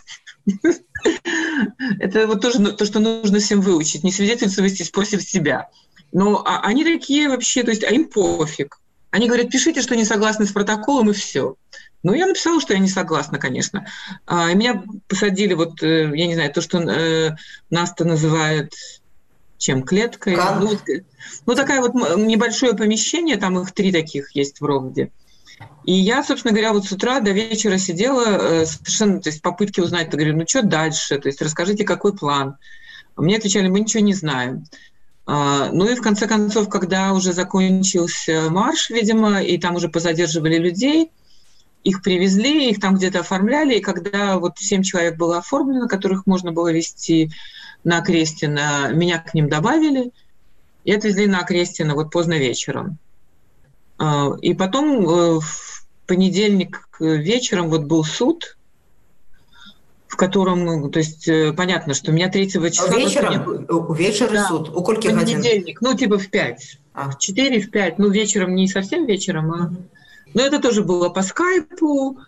Speaker 9: Это вот тоже то, что нужно всем выучить, не свидетельствуйтесь против себя. Но они такие вообще, то есть им пофиг. Они говорят, пишите, что не согласны с протоколом, и все. Я написала, что я не согласна, конечно. И меня посадили, вот, я не знаю, то, что Наста называет клеткой. Такое вот небольшое помещение, там их 3 таких есть в Ровде. И я, собственно говоря, вот с утра до вечера сидела, совершенно, то есть попытки узнать, я говорю, что дальше, то есть расскажите, какой план. Мне отвечали, мы ничего не знаем. И в конце концов, когда уже закончился марш, видимо, и там уже позадерживали людей, их привезли, их там где-то оформляли, и когда вот 7 человек было оформлено, которых можно было везти на Крестина, меня к ним добавили, и отвезли на Крестина вот поздно вечером. И потом в понедельник вечером вот был суд, в котором, то есть понятно, что меня 3 числа...
Speaker 7: Вечером суд? У скольких годин?
Speaker 9: Понедельник, типа в 5. В 4, в 5, вечером, не совсем вечером, Но это тоже было по скайпу,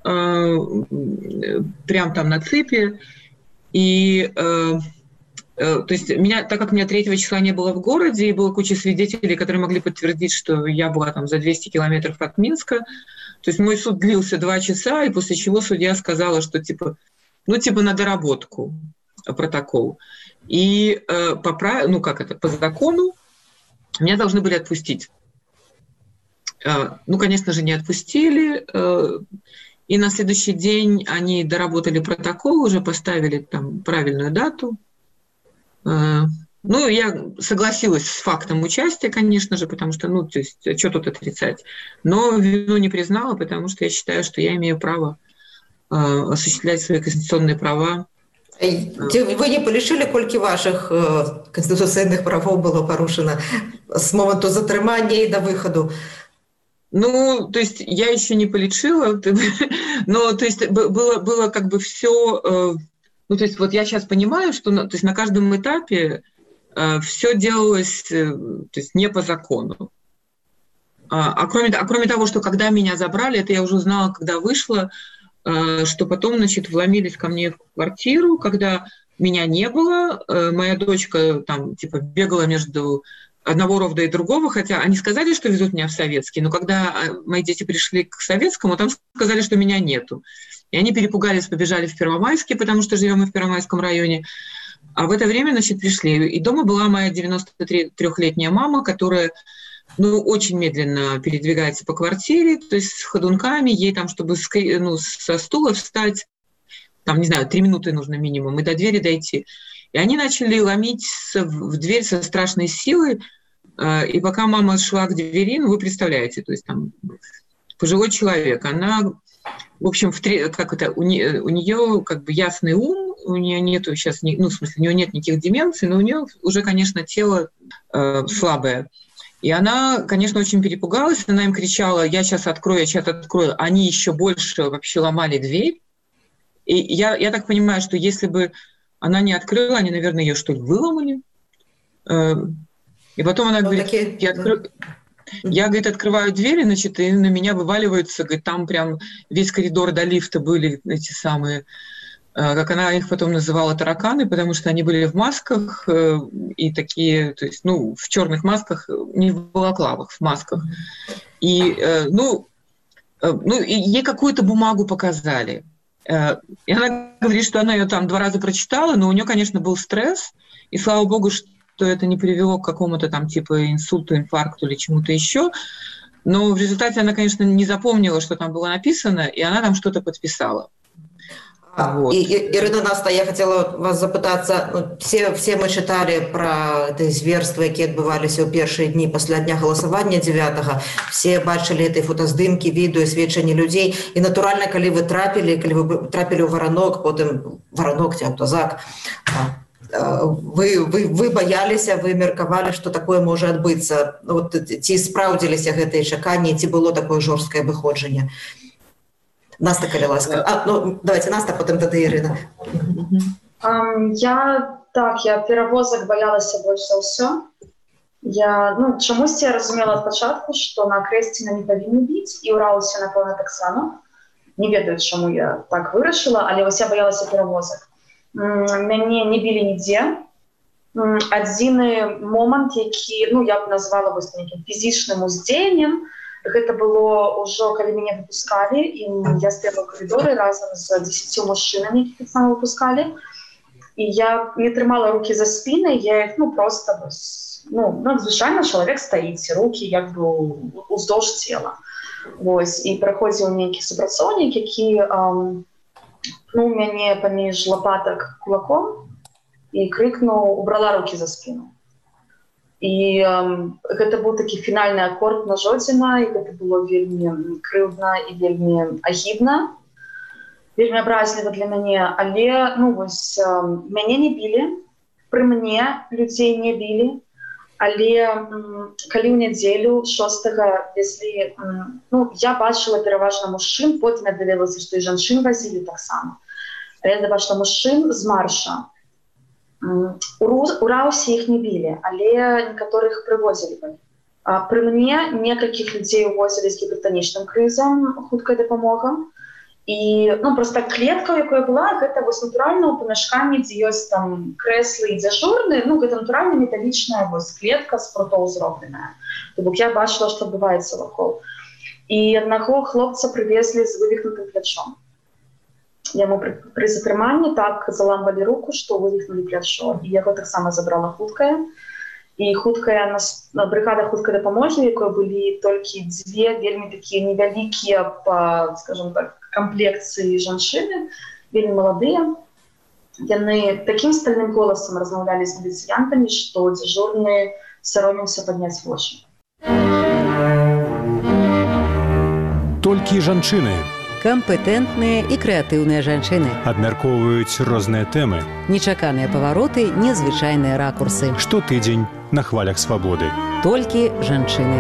Speaker 9: прям там на цепи. И то есть так как меня 3 числа не было в городе, и было куча свидетелей, которые могли подтвердить, что я была там за 200 километров от Минска, то есть мой суд длился 2 часа, и после чего судья сказала, что типа на доработку протокол. И по закону меня должны были отпустить. Конечно же, не отпустили. И на следующий день они доработали протокол, уже поставили там правильную дату. Ну, я согласилась с фактом участия, конечно же, потому что, то есть, что тут отрицать. Но вину не признала, потому что я считаю, что я имею право осуществлять свои конституционные права.
Speaker 7: Вы не полишили, колькі ваших конституцыйных правоў было порушено с моменту затрымання и до выходу?
Speaker 9: Ну, то есть я еще не полечила, но то есть было как бы все. Ну, то есть вот я сейчас понимаю, что то есть на каждом этапе все делалось, то есть не по закону. Кроме того, что когда меня забрали, это я уже узнала, когда вышла, что потом, значит, вломились ко мне в квартиру, когда меня не было, моя дочка там типа бегала между одного ровда и другого, хотя они сказали, что везут меня в Советский, но когда мои дети пришли к Советскому, там сказали, что меня нету. И они перепугались, побежали в Первомайский, потому что живем мы в Первомайском районе. А в это время, значит, пришли. И дома была моя 93-летняя мама, которая, очень медленно передвигается по квартире, то есть с ходунками, ей там, чтобы со стула встать, там, не знаю, 3 минуты нужно минимум, и до двери дойти. И они начали ломить в дверь со страшной силой, и пока мама шла к двери, вы представляете, то есть там пожилой человек, она, в общем, у нее как бы ясный ум, у нее нету сейчас, в смысле, у нее нет никаких деменций, но у нее уже, конечно, тело слабое. И она, конечно, очень перепугалась, она им кричала: я сейчас открою. Они еще больше вообще ломали дверь. И я так понимаю, что если бы она не открыла, они, наверное, ее, что ли, выломали. И потом она говорит, я, говорит, открываю двери, значит, и на меня вываливаются, говорит, там прям весь коридор до лифта были эти самые, как она их потом называла, тараканы, потому что они были в масках и такие, то есть, в черных масках, не в балаклавах, в масках. И, и ей какую-то бумагу показали. И она говорит, что она ее там 2 раза прочитала, но у нее, конечно, был стресс, и слава богу, что это не привело к какому-то там типа инсульту, инфаркту или чему-то еще. Но в результате она, конечно, не запомнила, что там было написано, и она там что-то подписала.
Speaker 7: Вот. Ірина, Наста, я хотела вас запытаться, все мы читали про зверства, які адбываліся ў першыя дні пасля дня галасавання 9-го, все бачили этой фотаздымкі, відэо, сведчанні людзей, і натуральна, калі вы трапілі ў Варанок, потым Варанок ці Аўтазак, вы бояліся, вы меркавалі, што такое можа адбыцца. Ці спраўдзіліся гэтыя чаканні, ці было такое жорсткае выходжанне? Наста, калі ласка. Давайте Наста, потом тогда Ирина.
Speaker 8: Я перевозок боялася больш за ўсё. Чамусь я разумела ад пачатку, што на Крэсціна не павінны біць, і ў Раўсе, напэўна, таксама. Не ведаю, чаму я так вырашыла, але вось я боялася перевозок. Мяне не білі нідзе. Адзіны момант, які, я б назвала нейкім фізічным уздзеяннем, гэта было ўжо, калі мяне выпускалі, і я стаяла ў каридоры разам з 10 мужчынамі, якіх таксама выпускалі. І я не трымала рукі за спінай, я іх просто, звычайна чалавек стаіць, рукі як бы уздоўж цела. Вось, і праходзіў нейкі супрацоўнік, які пнуў мяне паміж лапатак кулаком і крыкнуў: убрала рукі за спіну. І гэта быў такі фінальны акорд на Жодзіна, і гэта было вельмі крыўдна і вельмі агідна, вельмі абразліва для мяне. Але, мяне не білі, пры мне людзей не білі, але калі ў нядзелю 6-го везлі, я бачыла пераважна мужчын, потым я даведалася, што і жанчын вазілі таксама. Але я бачыла мужчын з марша. У Раўсе іх не білі, але некаторых прывозілі. Пры мне некалькіх людзей увозілі з гіпертанічным крызам, хуткая дапамога. І проста клетка, якая была, гэта вось натуральна ў памяшканні, дзе ёсць там крэслы і дзяжурны, гэта натуральна металічная вось клетка з прутоў зробленая. То бок я бачыла, што адбываецца вакол. І аднаго хлопца прывезлі з вывіхнутым плячом. Яму пры затрыманні так заламвалі руку, што вывіхнулі плячо, і яго таксама забрала хуткая. І брыгада хуткай дапамогі, якой былі толькі 2 вельмі такія невялікія па, скажем так, комплекцыі жанчыны, вельмі маладыя. яны таким стальным голосом размаўлялі з міліцыянтамі, што дзяжурны саромеўся падняць вочы.
Speaker 6: Толькі жанчыны.
Speaker 5: Кампетэнтныя і крэатыўныя жанчыны.
Speaker 6: Абмяркоўваюць розныя тэмы.
Speaker 5: Нечаканыя павароты, незвычайныя ракурсы.
Speaker 6: Штотыдзень на хвалях свабоды.
Speaker 5: Толькі жанчыны.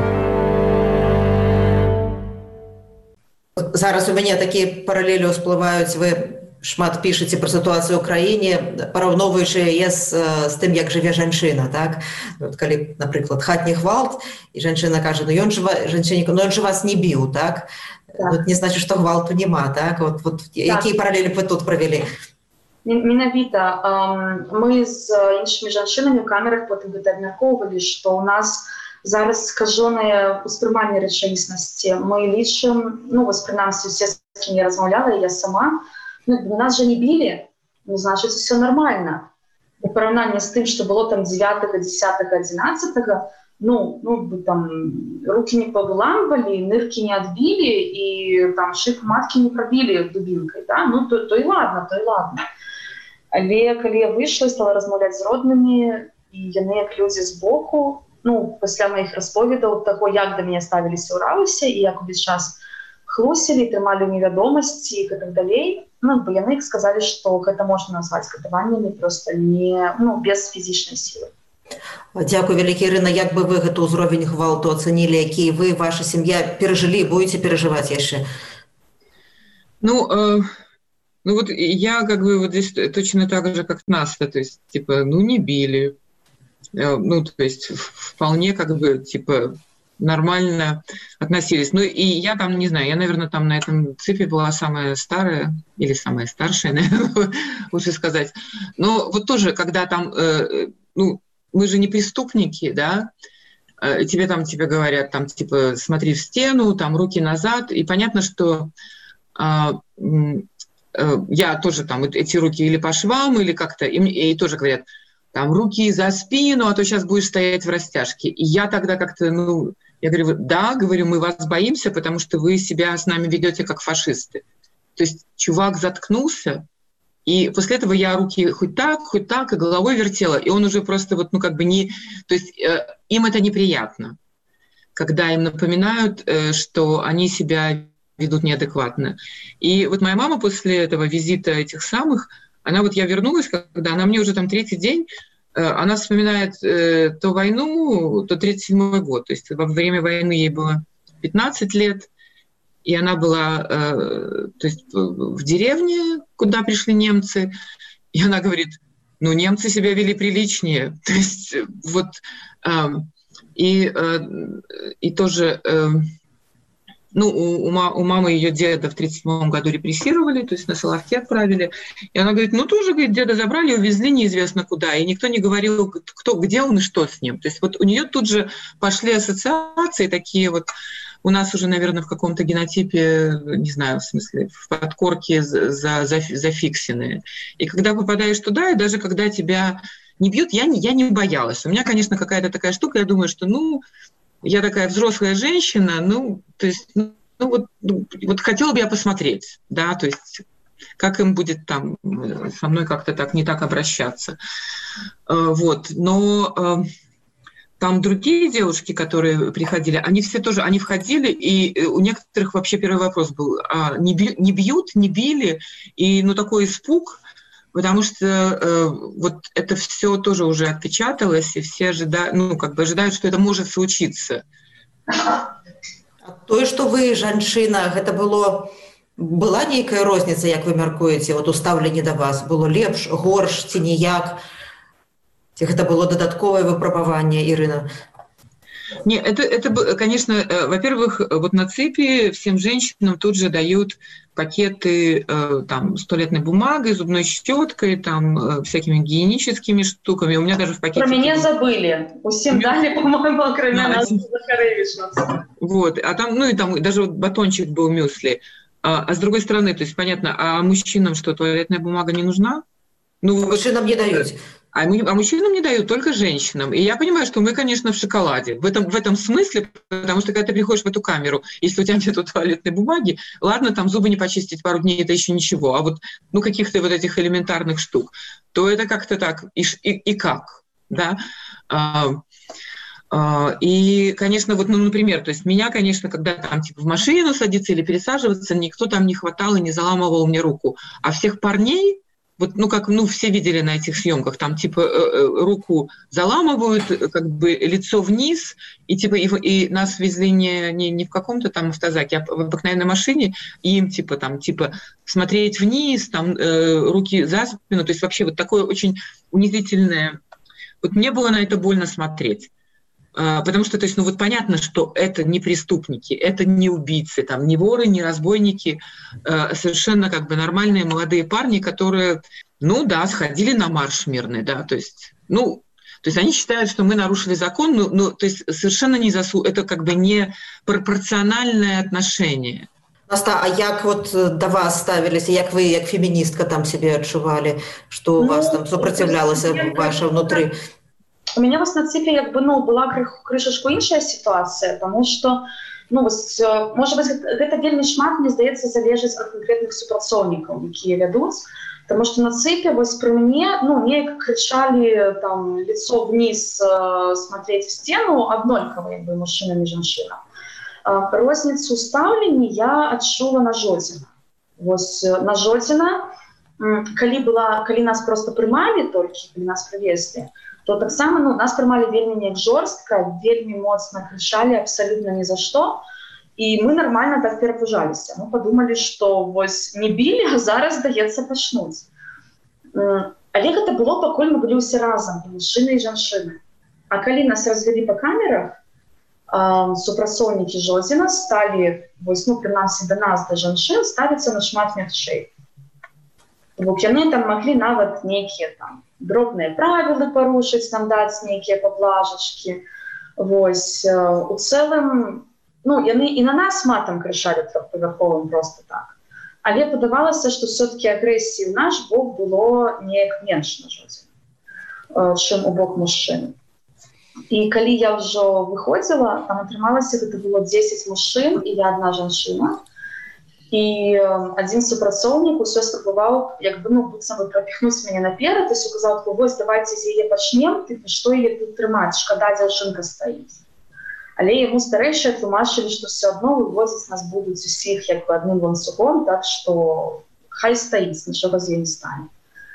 Speaker 7: Зараз у мяне такія паралелі ўсплываюць. Вы шмат пішаце пра сітуацыю ў краіне, параўноўваючы яе з тым, як жыве жанчына, так? Калі, напрыклад, хатні гвалт, і жанчына кажа, ён жа вас не біў, так? Не значит, што гвалту няма, так? Якія паралелі вы тут правялі?
Speaker 8: Менавіта. Мы з іншымі жанчынамі ў камерах потым гэта абмяркоўвалі, што ў нас зараз скажонае ўспрыманне рэчаіснасці. Мы лічым, прынамсі, усе, з кім я размаўляла, я сама, нас же не били, значит, все нормально. У параўнанні з тым, што было там 9, 10, 11, там руки не повыламывали, нырки не отбили, и там шип матки не пробили дубинкой, да? То и ладно. Але калі я вышла, стала размаўляць з роднымі, і яны, як людзі збоку, пасля маіх расповедаў таго, як да мяне ставіліся ў раусе, і як увесь час хлусілі, трымалі ў невядомасці і так далей, бо яны сказалі, што гэта можна назваць катаваннямі, проста не, без фізічнай сілы.
Speaker 7: Дзякуй, вялікі, Ірына. Як бы вы гэты ўзровень гвалту ацанілі, які вы, ваша сям'я перажылі, будете перажываць яшчэ?
Speaker 9: Я здесь точно так же, как Настя, то есть, не били. То есть, вполне, нормально относились. И я там, не знаю, я, наверное, там на этом цепи была самая старая, или самая старшая, наверное, лучше сказать. Но вот тоже, когда там, мы же не преступники, да, тебе говорят, смотри в стену, там, руки назад, и понятно, что я тоже там, эти руки или по швам, или как-то, и тоже говорят, там, руки за спину, а то сейчас будешь стоять в растяжке. И я тогда как-то, я говорю, да, мы вас боимся, потому что вы себя с нами ведете как фашисты. То есть чувак заткнулся, и после этого я руки хоть так, и головой вертела, и он уже просто не... То есть им это неприятно, когда им напоминают, что они себя ведут неадекватно. И моя мама после этого визита этих самых, я вернулась, когда она мне уже там 3-й день, она вспоминает то войну, то 1937 год. То есть во время войны ей было 15 лет, и она была в деревне, куда пришли немцы, и она говорит, немцы себя вели приличнее. То есть и тоже... у мамы ее деда в 1937 году репрессировали, то есть на Соловки отправили. И она говорит, тоже, деда забрали, увезли неизвестно куда, и никто не говорил, где он и что с ним. То есть у нее тут же пошли ассоциации такие у нас уже, наверное, в каком-то генотипе, не знаю, в смысле, в подкорке зафиксенные. И когда попадаешь туда, и даже когда тебя не бьют, я не боялась. У меня, конечно, какая-то такая штука, я думаю, что, я такая взрослая женщина, то есть, хотела бы я посмотреть, да, то есть, как им будет там со мной как-то так не так обращаться. Но там другие девушки, которые приходили, они все тоже, они входили, и у некоторых вообще первый вопрос был, не бьют, не били, и такой испуг, потому что это все тоже уже отпечаталось, и все ожидают, что это может случиться.
Speaker 7: То, что вы, жанчына, это была нейкая розніца, як вы мяркуеце, у стаўленні да вас? Было лепш, горш, ці ніяк? Ці гэта было дадатковае выпрабаванне, Ірына?
Speaker 9: Нет, это, конечно, во-первых, на цепи всем женщинам тут же дают пакеты там, с туалетной бумагой, зубной щеткой, там, всякими гигиеническими штуками. У меня даже в пакете...
Speaker 8: Про меня забыли. Усім дали, по-моему, кроме нас, Захаревича.
Speaker 9: А там, и там даже батончик был мюсли. А с другой стороны, то есть, понятно, а мужчинам что, туалетная бумага не нужна?
Speaker 7: Мужчинам не дают.
Speaker 9: А мужчинам не дают, только женщинам. И я понимаю, что мы, конечно, в шоколаде. В этом смысле, потому что когда ты приходишь в эту камеру, если у тебя нет туалетной бумаги, ладно, там зубы не почистить пару дней, это еще ничего. А вот каких-то вот этих элементарных штук, то это как-то так. И как? Да? И, конечно, вот, например, то есть меня, конечно, когда там в машину садиться или пересаживаться, никто там не хватал и не заламывал мне руку. А всех парней, вот, все видели на этих съемках, там, руку заламывают, лицо вниз, и нас везли не в каком-то там автозаке, а в обыкновенной машине, и им, смотреть вниз, там, руки за спину, то есть вообще вот такое очень унизительное. Вот мне было на это больно смотреть. Потому что, то есть, понятно, что это не преступники, это не убийцы, там, не воры, не разбойники, совершенно нормальные молодые парни, которые, сходили на марш мирный, да, то есть они считают, что мы нарушили закон, то есть совершенно не это не пропорциональное отношение.
Speaker 7: Наста, а як до вас ставились, як вы, як феминистка, там себе адчували, что у вас там сопротивлялось ваше внутри?
Speaker 8: У меня в НАЦИПе была крышашку іншая ситуация, потому что, может быть, это вельмі шмат, мне здаецца, залежыць от конкретных супрацоўнікаў, якія вядуць, потому что на ЦИПе при мне, неяк кричали там лицо вниз, смотреть в стену, однолькаво, мужчинам и женщинам. Розніцу стаўлення я адчула на Жодзіна. На Жодзіна, калі нас просто прымалі толькі, калі нас прывезлі, то таксама нас прымалі вельмі неяк жорстка, вельмі моцна крычалі абсалютна ні за што, і мы нармальна так перапужаліся. Мы падумалі, што не білі, а зараз, здаецца, пачнуць. Але гэта было, пакуль мы былі ўсе разам, мужчыны і жанчыны. А калі нас развялі па камерах, супрацоўнікі Жодзіна сталі, прынамсі да нас, да жанчын, ставіцца нашмат мякчэй. Яны там маглі нават нейкія там дробныя правілы парушыць, нам даць нейкія паблажачкі. У цэлым, яны і на нас матам крычалі трохпавярховым просто так. Але падавалася, што все-таки агрэсіі ў наш бок было неяк менш на Жодзіна, чым у бок мужчын. І калі я ўжо выходзіла, там атрымалася, гэта было 10 мужчын і я одна жанчына. І один супрацоўнік усё спрабаваў быццам бы прапіхнуць мяне наперад і сказаў, давайте з яе пачнем, што яе тут трымаць, шкада, дзяўчынка стаіць. Але яму старэйшыя тлумачылі, што все адно вывозіць нас будуць усіх адным ланцугом, так што хай стаіць, нічога з ёй не стане.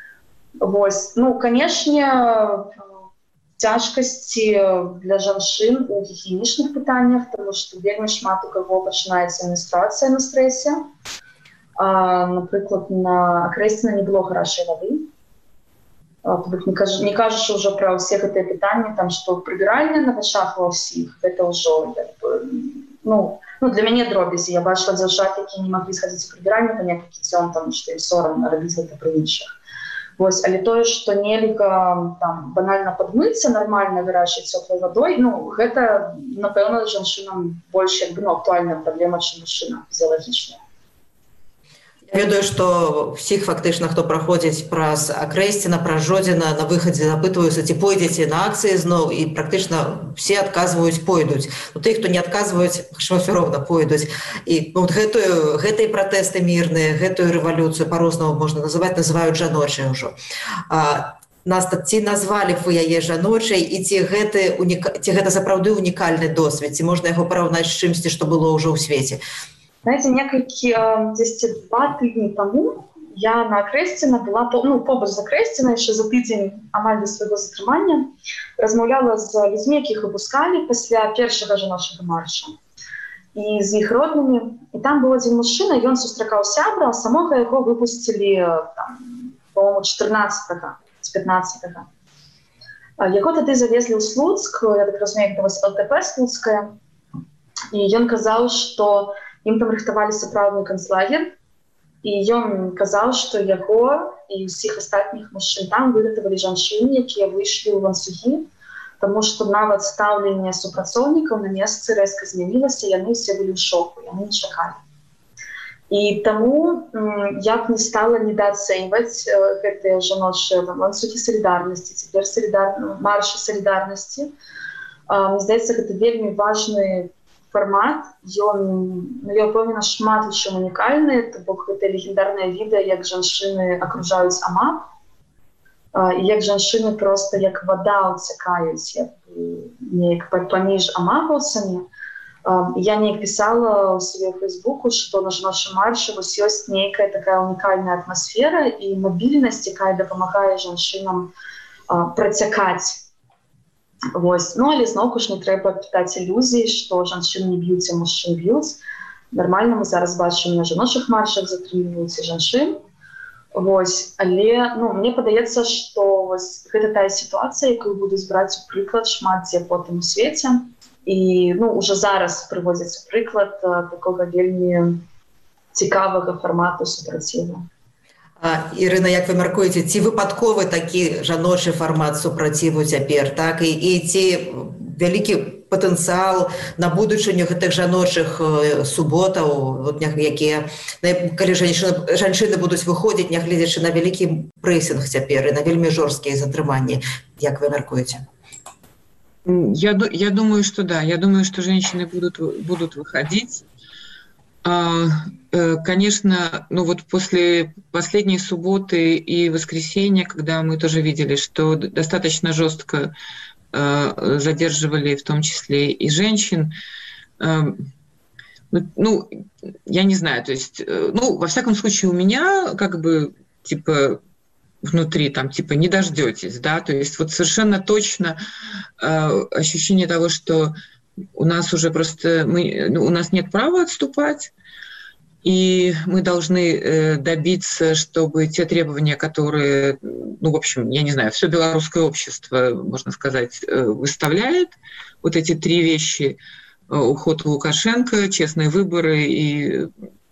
Speaker 8: Канешне, цяжкасці для жанчын у гігіенічных пытаннях, тому што вельмі шмат у каго пачынаецца менструацыя на стрэсе. Напрыклад, на Акрэсціна не было гарачай вады. Не кажучы ўжо пра ўсе гэтыя пытанні, там, што прыбіральня на вачах ва ўсіх, гэта ўжо, для мяне дробязі. Я бачыла дзяўчат, якія не маглі схадзіць у прыбіральню па некалькі дзён, таму што ім сорамна рабіць гэта пры іншых. Але тое, што нельга банальна падмыцца нармальна гарачай цёплай вадой, гэта, напэўна, жанчынам больш актуальная праблема, чым мужчынам фізіялагічная.
Speaker 7: Я ведаю, што всіх фактычна, хто праходзіць праз Акрэсціна, праз Жодзіна, на выхадзе запытваюцца, ці пойдзеце на акцыі зноў, і практычна все адказваюць, пойдуць. Тых, хто не адказваюць, ўсё роўна пойдуць. І гэтыя пратэсты мірныя, гэтую рэвалюцыю па-рознаму можна называюць жаночай ўжо. Наста, ці назвалі б вы яе жаночай, і ці гэта сапраўды унікальны досвед, ці можна яго параўнаць з чымсьці, што было ўжо ў свеце?
Speaker 8: Знаете, 2 тыдні таму я на Акрэсціна была, побач з Акрэсціна, яшчэ за тыдзень амаль да свайго затрымання, размаўляла з людзьмі, якіх выпускалі пасля першага жаночага марша. І з іх роднымі. І там быў адзін мужчына, ён сустракаў сябра, а самога яго выпусцілі, по-моему, 14-го, з 15-го. Яго тады завезлі ў Слуцк, я так разумею, гэта ЛТП Слуцкая. І ён казаў, што ім там рыхтавалі сапраўдны канцлагер, і ён казаў, што яго і ўсіх астатніх мужчын там выратавалі жанчыны, якія выйшлі ў ланцугі, таму што нават стаўленне супрацоўнікаў на месцы рэзка змянілася, яны ўсе былі ў шоку, яны не чакалі. І таму я б не стала недооценивать гэтыя жаночыя ланцугі солідарнасці, цяпер маршы солідарнасці. Мне здаецца, гэта вельмі важны формат. Ён, я ўпэўнена, шмат у чым унікальны, то бок гэта легендарнае відэа, як жанчыны акружаюць АМАП, і як жанчыны проста як вада ўцякаюць неяк паміж амапаўцамі. Я неяк пісала ў сваёй фейсбуку, што на жаночым маршы ёсць нейкая такая унікальная атмасфера і мабільнасць, якая дапамагае жанчынам працякаць. Ну, але зноўку ж не трэба пытаць ілюзій, што жанчын не б'юць, а мужчын б'юць. Нармальна мы зараз бачым на жаночых маршах затрымліваюць і жанчын. Але мне падаецца, што гэта тая сітуацыя, якую будуць браць у прыклад шмат дзе потым у свеце. І уже зараз прыводзіцца прыклад такога вельмі цікавага фармату супраціву.
Speaker 7: Ірына, як вы мяркуеце, ці выпадковы такі жаночы фармат супраціву цяпер, так? І ці вялікі патэнцыял на будучыню гэтых жаночых суботаў, якія, калі жанчыны будуць выходзіць, нягледзячы на вялікі прэсінг цяпер і на вельмі жорсткія затрыманні, як вы мяркуеце?
Speaker 9: Я думаю, что да. Я думаю, что женщины будут выходить. Конечно, после последней субботы и воскресенья, когда мы тоже видели, что достаточно жестко задерживали в том числе и женщин, я не знаю, то есть, во всяком случае у меня внутри, не дождетесь, да, то есть совершенно точно ощущение того, что у нас уже просто, у нас нет права отступать, и мы должны добиться, чтобы те требования, которые, в общем, я не знаю, все белорусское общество, можно сказать, выставляет, эти 3 вещи, уход Лукашенко, честные выборы и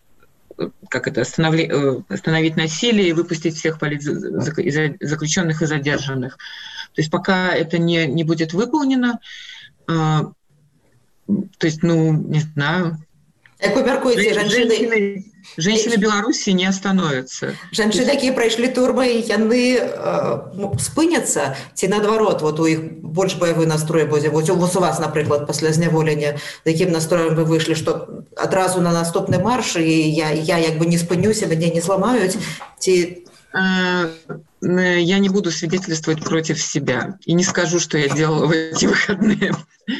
Speaker 9: остановить насилие и выпустить всех заключенных и задержанных. То есть пока это не будет выполнено, то есть, не знаю,
Speaker 7: Як вы мяркуеце,
Speaker 9: женщины Беларусі не остановятся.
Speaker 7: Жанчыны, якія прайшлі турмы, яны спыняцца ці наадварот, у іх больш баявы настрой будзе. У вас, напрыклад, пасля зняволення, з якім настроем вы выйшлі, што адразу на наступны марш, і я не спынюся, мяне не зламаюць, ці...
Speaker 9: Я не буду свидетельствовать против себя и не скажу, что я делала в эти выходные.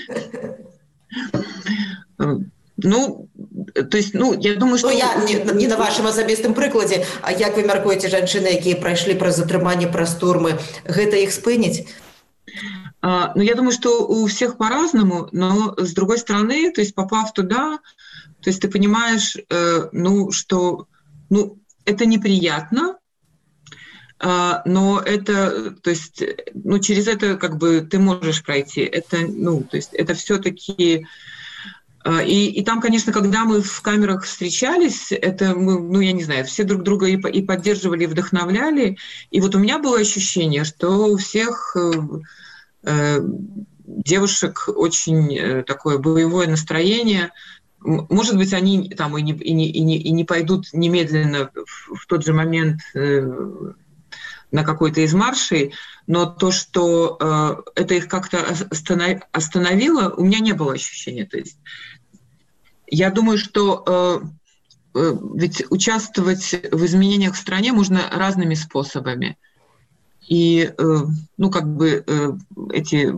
Speaker 9: То есть, я думаю, что...
Speaker 7: Я не на вашым асабістым прыкладзе, а як вы мяркуеце, жанчыны, якія прайшлі праз затрыманне, праз турмы, гэта іх спыніць?
Speaker 9: Я думаю, что у всех по-разному, но с другой стороны, то есть попав туда, то есть ты понимаешь, что это неприятно, но это, то есть, через это ты можешь пройти. Это, то есть это все-таки... И там, конечно, когда мы в камерах встречались, это мы, я не знаю, все друг друга и поддерживали, и вдохновляли. И у меня было ощущение, что у всех девушек очень такое боевое настроение. Может быть, они там и не пойдут немедленно в тот же момент на какой-то из маршей, но то, что это их как-то остановило, у меня не было ощущения. То есть я думаю, что ведь участвовать в изменениях в стране можно разными способами. И, эти,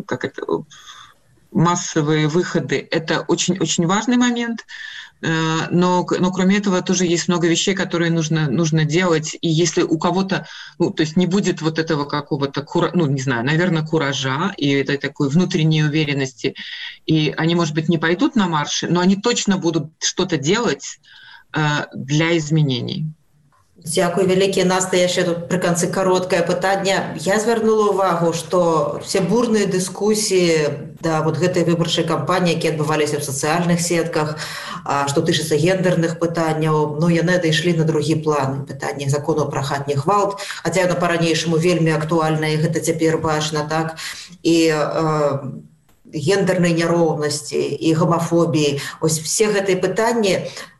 Speaker 9: массовые выходы – это очень-очень важный момент, но кроме этого тоже есть много вещей, которые нужно делать. И если у кого-то, то есть не будет этого какого-то, не знаю, наверное, куража и этой такой внутренней уверенности, и они, может быть, не пойдут на марши, но они точно будут что-то делать для изменений.
Speaker 7: Дзякуй вялікі. Наста, яшчэ тут пры канцы кароткае пытанне. Я звярнула ўвагу, што все бурныя дыскусіі да гэтай выбарчай кампаніі, якія адбываліся ў сацыяльных сетках, што тычыцца гендерных пытанняў, яны адышлі на другі план. Пытанне закону пра хатні гвалт, хаця яно па-ранейшаму вельмі актуальна, і гэта цяпер бачна, так? І гендернай няроўнасці, і гомафобіі. Все гэтыя пытанні,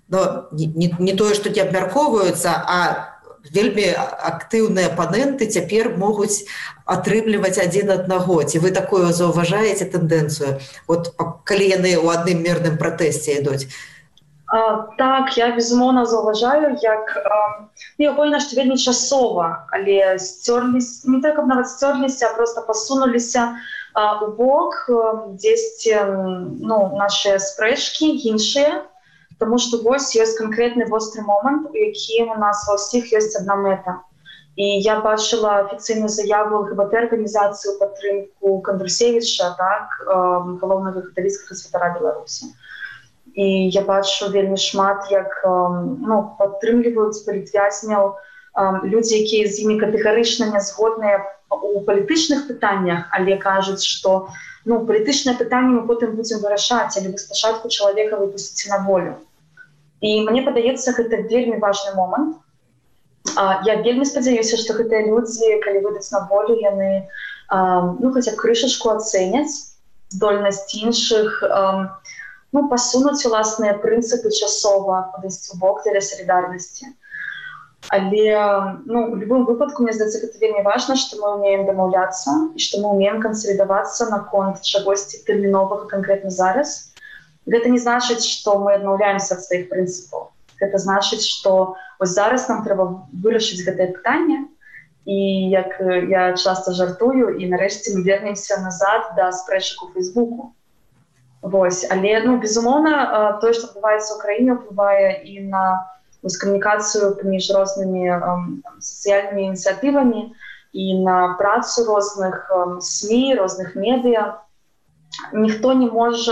Speaker 7: Но не тое, што не абмяркоўваюцца, а вельмі актыўныя апаненты цяпер могуць атрымліваць адзін аднаго. Ці вы такое заўважаеце тэндэнцыю? От калі яны ў адным мірным пратэсце ідуць?
Speaker 8: Так, я безумоўна заўважаю, як я пэўна, што вельмі часова, але сцёрліся, не так, каб нават сцёрліся, а проста пасунуліся у бок дзесьці нашыя спрэчкі іншыя. Тому што вось ёсць канкрэтны востры момант, у якім у нас ва ўсіх ёсць адна мэта. І я бачыла афіцыйную заяву ЛГБТ-арганізацыю падтрымку Кандрусевіча, так, галоўнага каталіцкага святара Беларусі. І я бачу вельмі шмат, як падтрымліваюць палітвязняў людзі, якія з імі катэгарычна не згодныя у палітычных пытаннях, але кажуць, што палітычнае пытанне мы потым будзем вырашаць, але вы спачатку чалавека выпусціце на волю. І мне падаецца, гэта вельмі важны момант. Я вельмі спадзяюся, што гэтыя людзі, калі выйдуць на волю, яны хаця б крышачку ацэняць здольнасць іншых, пасунуць уласныя прынцыпы часова падысці ў бок дзеля салідарнасці. Але у любым выпадку, мне здаецца, гэта вельмі важна, што мы ўмеем дамаўляцца і што мы ўмеем кансалідавацца наконт чагосьці тэрміновага канкрэтна зараз. Гэта не значыць, што мы адмаўляемся ад сваіх прынцыпаў. Гэта значыць, што вось зараз нам трэба вырашыць гэтае пытанне, і як я часта жартую, і нарэшце мы вернемся назад да спрэчак у Фейсбуку. Вось, але, безумоўна, тое, што адбываецца ў краіне, ўплывае і на камунікацыю паміж рознымі сацыяльнымі ініцыятывамі і на працу розных СМІ, розных медыа. Ніхто не можа,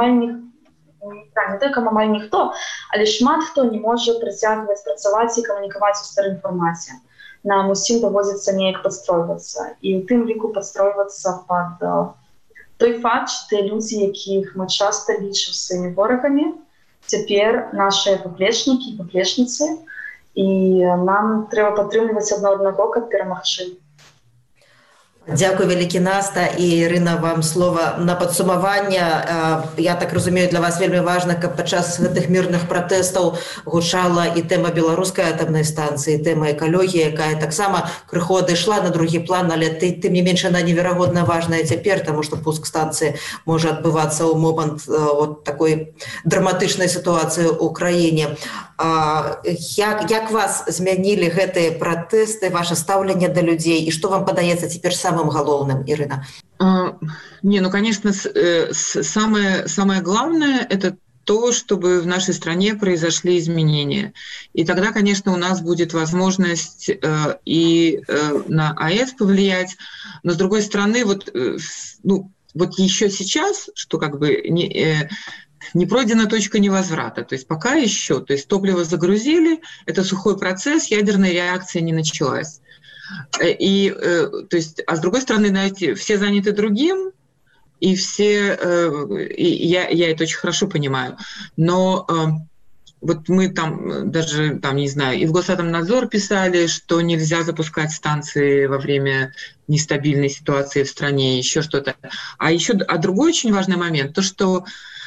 Speaker 8: не толькі амаль ніхто, але шмат хто не можа працягваць працаваць і камунікаваць у старым фармаце. Нам усім даводзіцца неяк падстройвацца. І ў тым ліку падстройвацца пад той факт, што тыя людзі, якіх мы часта лічым сваімі ворагамі, цяпер нашыя паплечнікі і паплечніцы, і нам трэба падтрымліваць адно аднаго, каб перамагчы.
Speaker 7: Дзякуй вялікі, Наста, і Ірына, вам слова на падсумаванне. Я так разумею, для вас вельмі важна, каб падчас гэтых мірных пратэстаў гучала і тэма беларускай атамнай станцыі, тэма экалогіі, якая таксама крыху адышла на другі план, але тым не менш яна неверагодна важная цяпер, таму што пуск станцыі можа адбывацца ў момант такой драматычнай сітуацыі ў краіне. Як вас змянілі гэтыя пратэсты, ваше стаўленне да людзей, і што вам падаецца цяпер самым галоўным, Ирина?
Speaker 9: Конечно, самое главное – это то, чтобы в нашей стране произошли изменения. И тогда, конечно, у нас будет возможность и на АЭС повлиять, но, с другой стороны, вот еще сейчас, что не пройдена точка невозврата. То есть пока еще, то есть топливо загрузили, это сухой процесс, ядерная реакция не началась. И, то есть, а с другой стороны, знаете, все заняты другим, и все, я это очень хорошо понимаю, но вот мы там даже, не знаю, и в Госатомнадзор писали, что нельзя запускать станции во время нестабильной ситуации в стране, еще что-то. А другой очень важный момент, то, что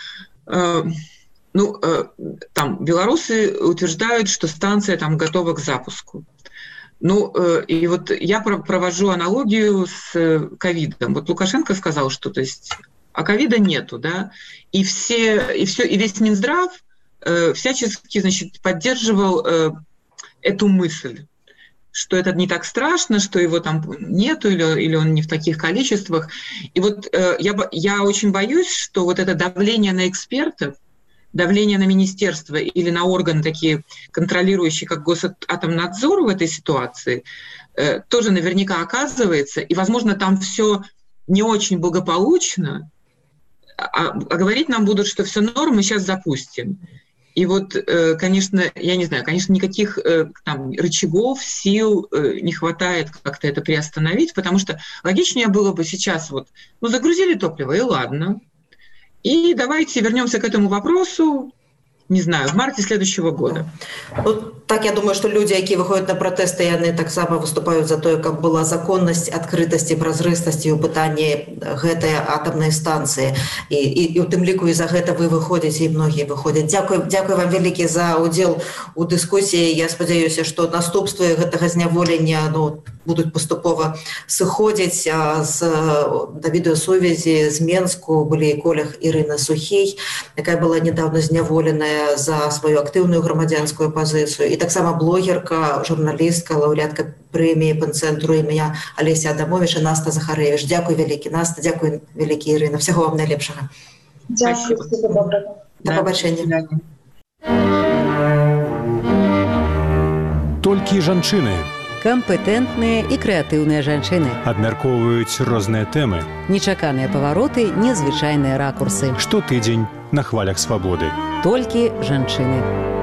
Speaker 9: белорусы утверждают, что станция там готова к запуску. И вот я провожу аналогию с ковидом. Вот Лукашенко сказал, что, то есть, ковида нету, да, и весь Минздрав всячески, значит, поддерживал эту мысль, что это не так страшно, что его там нету или он не в таких количествах. И вот я очень боюсь, что вот это давление на экспертов, давление на министерство или на органы такие контролирующие, как Госатомнадзор в этой ситуации, тоже наверняка оказывается, и, возможно, там все не очень благополучно, а говорить нам будут, что все норм, мы сейчас запустим. И вот, конечно, я не знаю, конечно, никаких там рычагов, сил не хватает как-то это приостановить, потому что логичнее было бы сейчас загрузили топливо, и ладно. И давайте вернемся к этому вопросу, не знаю, в марте следующего года.
Speaker 7: Так, я думаю, што людзі, якія выходзяць на пратэсты, яны таксама выступаюць за тое, каб была законнасць, адкрытасць і празрыстасць у пытанні гэтай атамнай станцыі. І у тым ліку і за гэта вы выходзіце, і многія выходзяць. Дзякуй вам вялікі за ўдзел у дыскусіі. Я спадзяюся, што наступствы гэтага зняволення будуць паступова сыходзіць. Да відэасувязі з Менску былі колях Ірына Сухей, якая была недавно зняволеная за сваю актыўную грамадзянскую пазіцыю. І таксама блогерка, журналістка, лаўрэатка прэміі Пэн-цэнтру імя Алеся Адамовіча Наста Захарэвіч. Дзякуй вялікі, Наста, дзякуй вялікі, Ірына. Всяго вам найлепшага.
Speaker 8: Дзякуй, всего доброго.
Speaker 7: До пабачэння.
Speaker 6: Толькі жанчыны
Speaker 5: Кампетэнтныя і крэатыўныя жанчыны.
Speaker 6: абмяркоўваюць розныя тэмы.
Speaker 5: Нечаканыя павароты, незвычайныя ракурсы.
Speaker 6: Штотыдзень на хвалях свабоды.
Speaker 5: Толькі жанчыны.